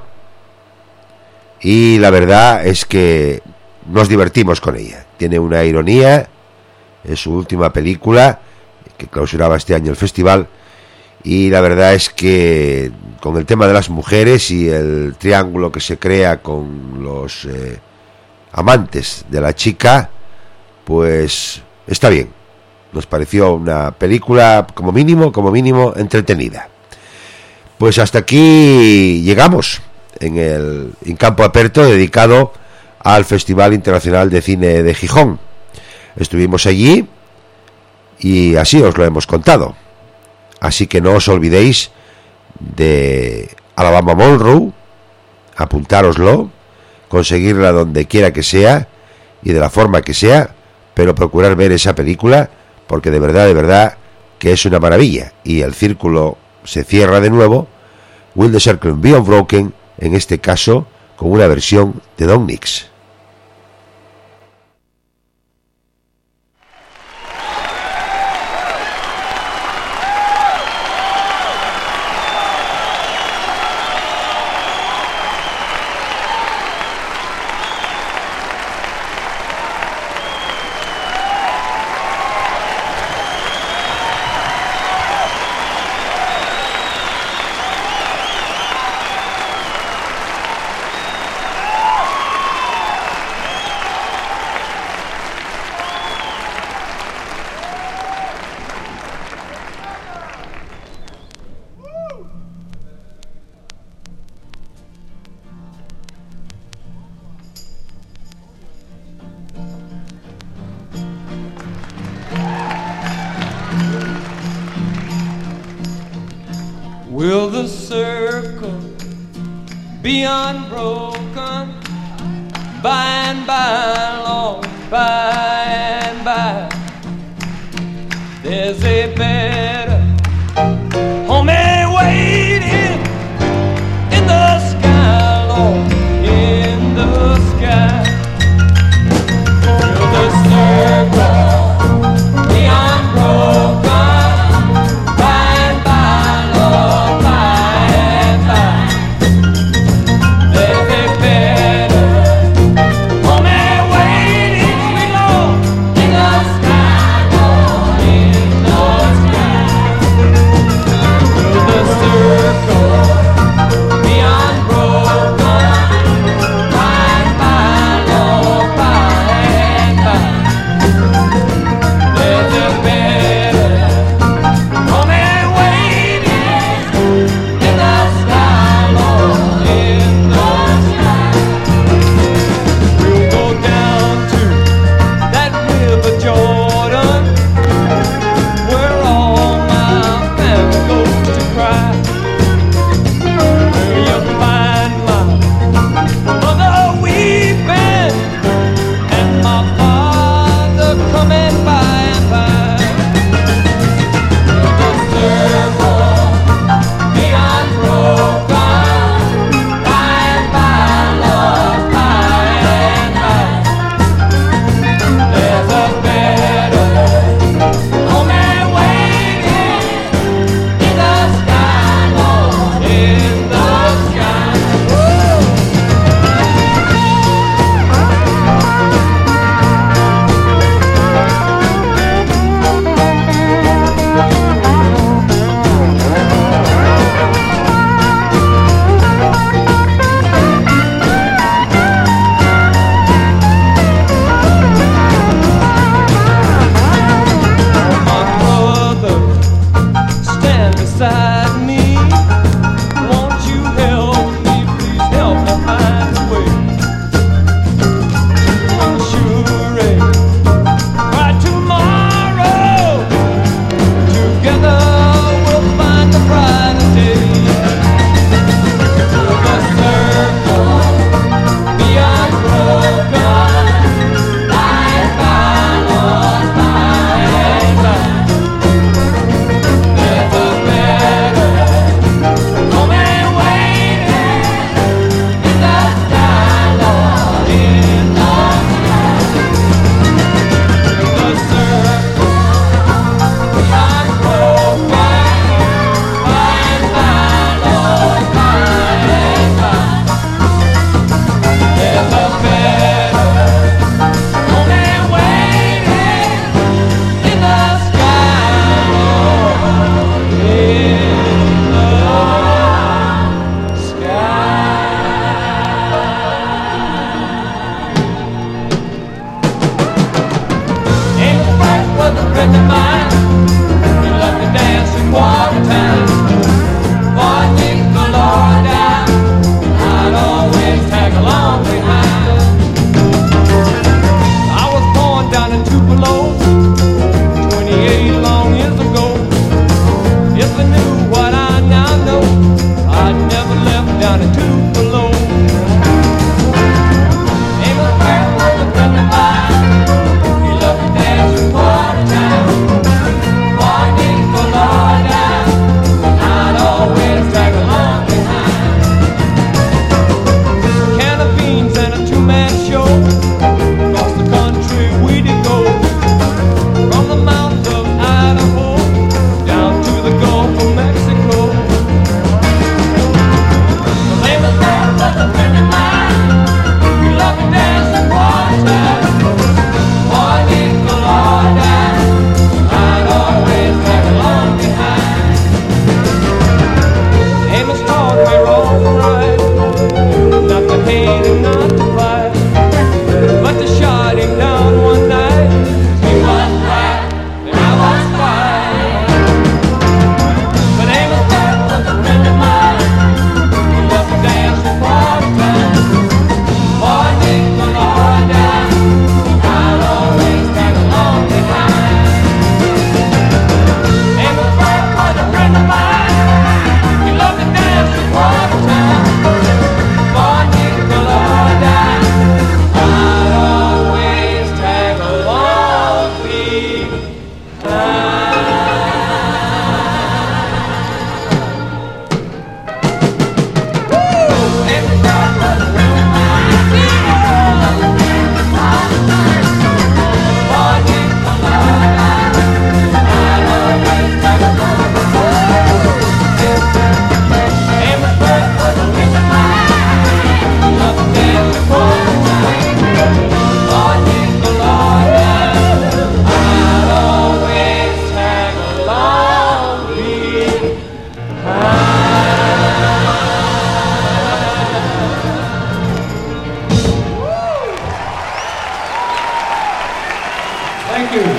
y la verdad es que nos divertimos con ella. Tiene una ironía, es su última película que clausuraba este año el festival, y la verdad es que con el tema de las mujeres y el triángulo que se crea con los amantes de la chica, pues está bien. Nos pareció una película como mínimo entretenida. Pues hasta aquí llegamos en el Campo Aperto, dedicado al Festival Internacional de Cine de Gijón. Estuvimos allí y así os lo hemos contado. Así que no os olvidéis de Alabama Monroe, apuntároslo, conseguirla donde quiera que sea y de la forma que sea, pero procurar ver esa película, porque de verdad que es una maravilla. Y el círculo se cierra de nuevo, Will the Circle Be Unbroken, en este caso con una versión de Don Nix. be unbroken. By and by, Lord, by and by, there's a better home waiting in the sky, Lord, in the sky. Feel the circle be unbroken. By and by, Lord, by and by, there's a better home waiting, sweet Lord, in the sky, Lord, in the sky. Feel the circle be unbroken. By and by, Lord, by and by, there's a better home waiting in the sky, Lord, in the sky. We'll go down to that river Jordan, where all my family goes to cry. Where you'll find my mother weeping and my father coming by and by. The circle be unbroken. By and by, Lord, by and by, there's a better home waiting in the sky, Lord, in the sky. My brother, stand beside me. Won't you help me, please help me find a way. Sure, by tomorrow, together we'll find the brightest day. The circle be unbroken. By and by, Lord, by and by, there's a better home waiting in the sky, Lord, in the sky. The circle be unbroken. By and by, Lord, by and by, there's a better home waiting in the sky, Lord, in the sky. Amos Frank was a friend of mine. He loved to dance in water time. Boy, keep the Lord down, I'd always tag along behind. I was born down in Tupelo 28 long years ago. If I knew what I now know, I'd never left down in Tupelo. Amos Frank was a friend of mine. He loved to dance in water time. Thank you.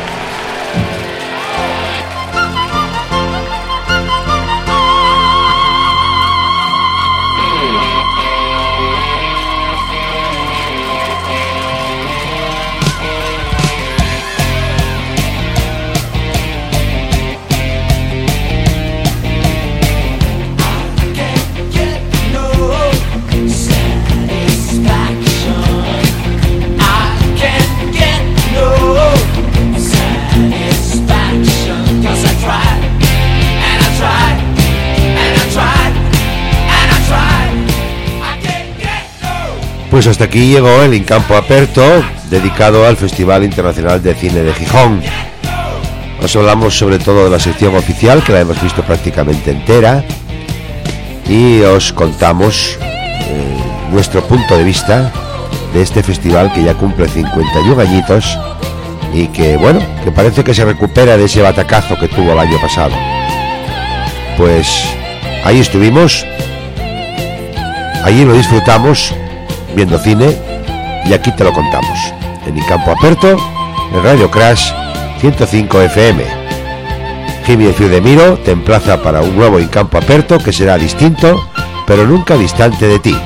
Pues hasta aquí llegó el Incampo Aperto, dedicado al Festival Internacional de Cine de Gijón. Os hablamos sobre todo de la sección oficial, que la hemos visto prácticamente entera, y os contamos nuestro punto de vista de este festival que ya cumple 51 añitos y que, bueno, que parece que se recupera de ese batacazo que tuvo el año pasado. Pues ahí estuvimos, allí lo disfrutamos viendo cine, y aquí te lo contamos en Incampo Aperto, en Radio Crash 105 FM. Jimmy el Fiu de Miro te emplaza para un nuevo Incampo Aperto que será distinto, pero nunca distante de ti.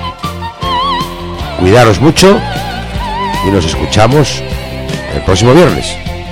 Cuidaros mucho y nos escuchamos el próximo viernes.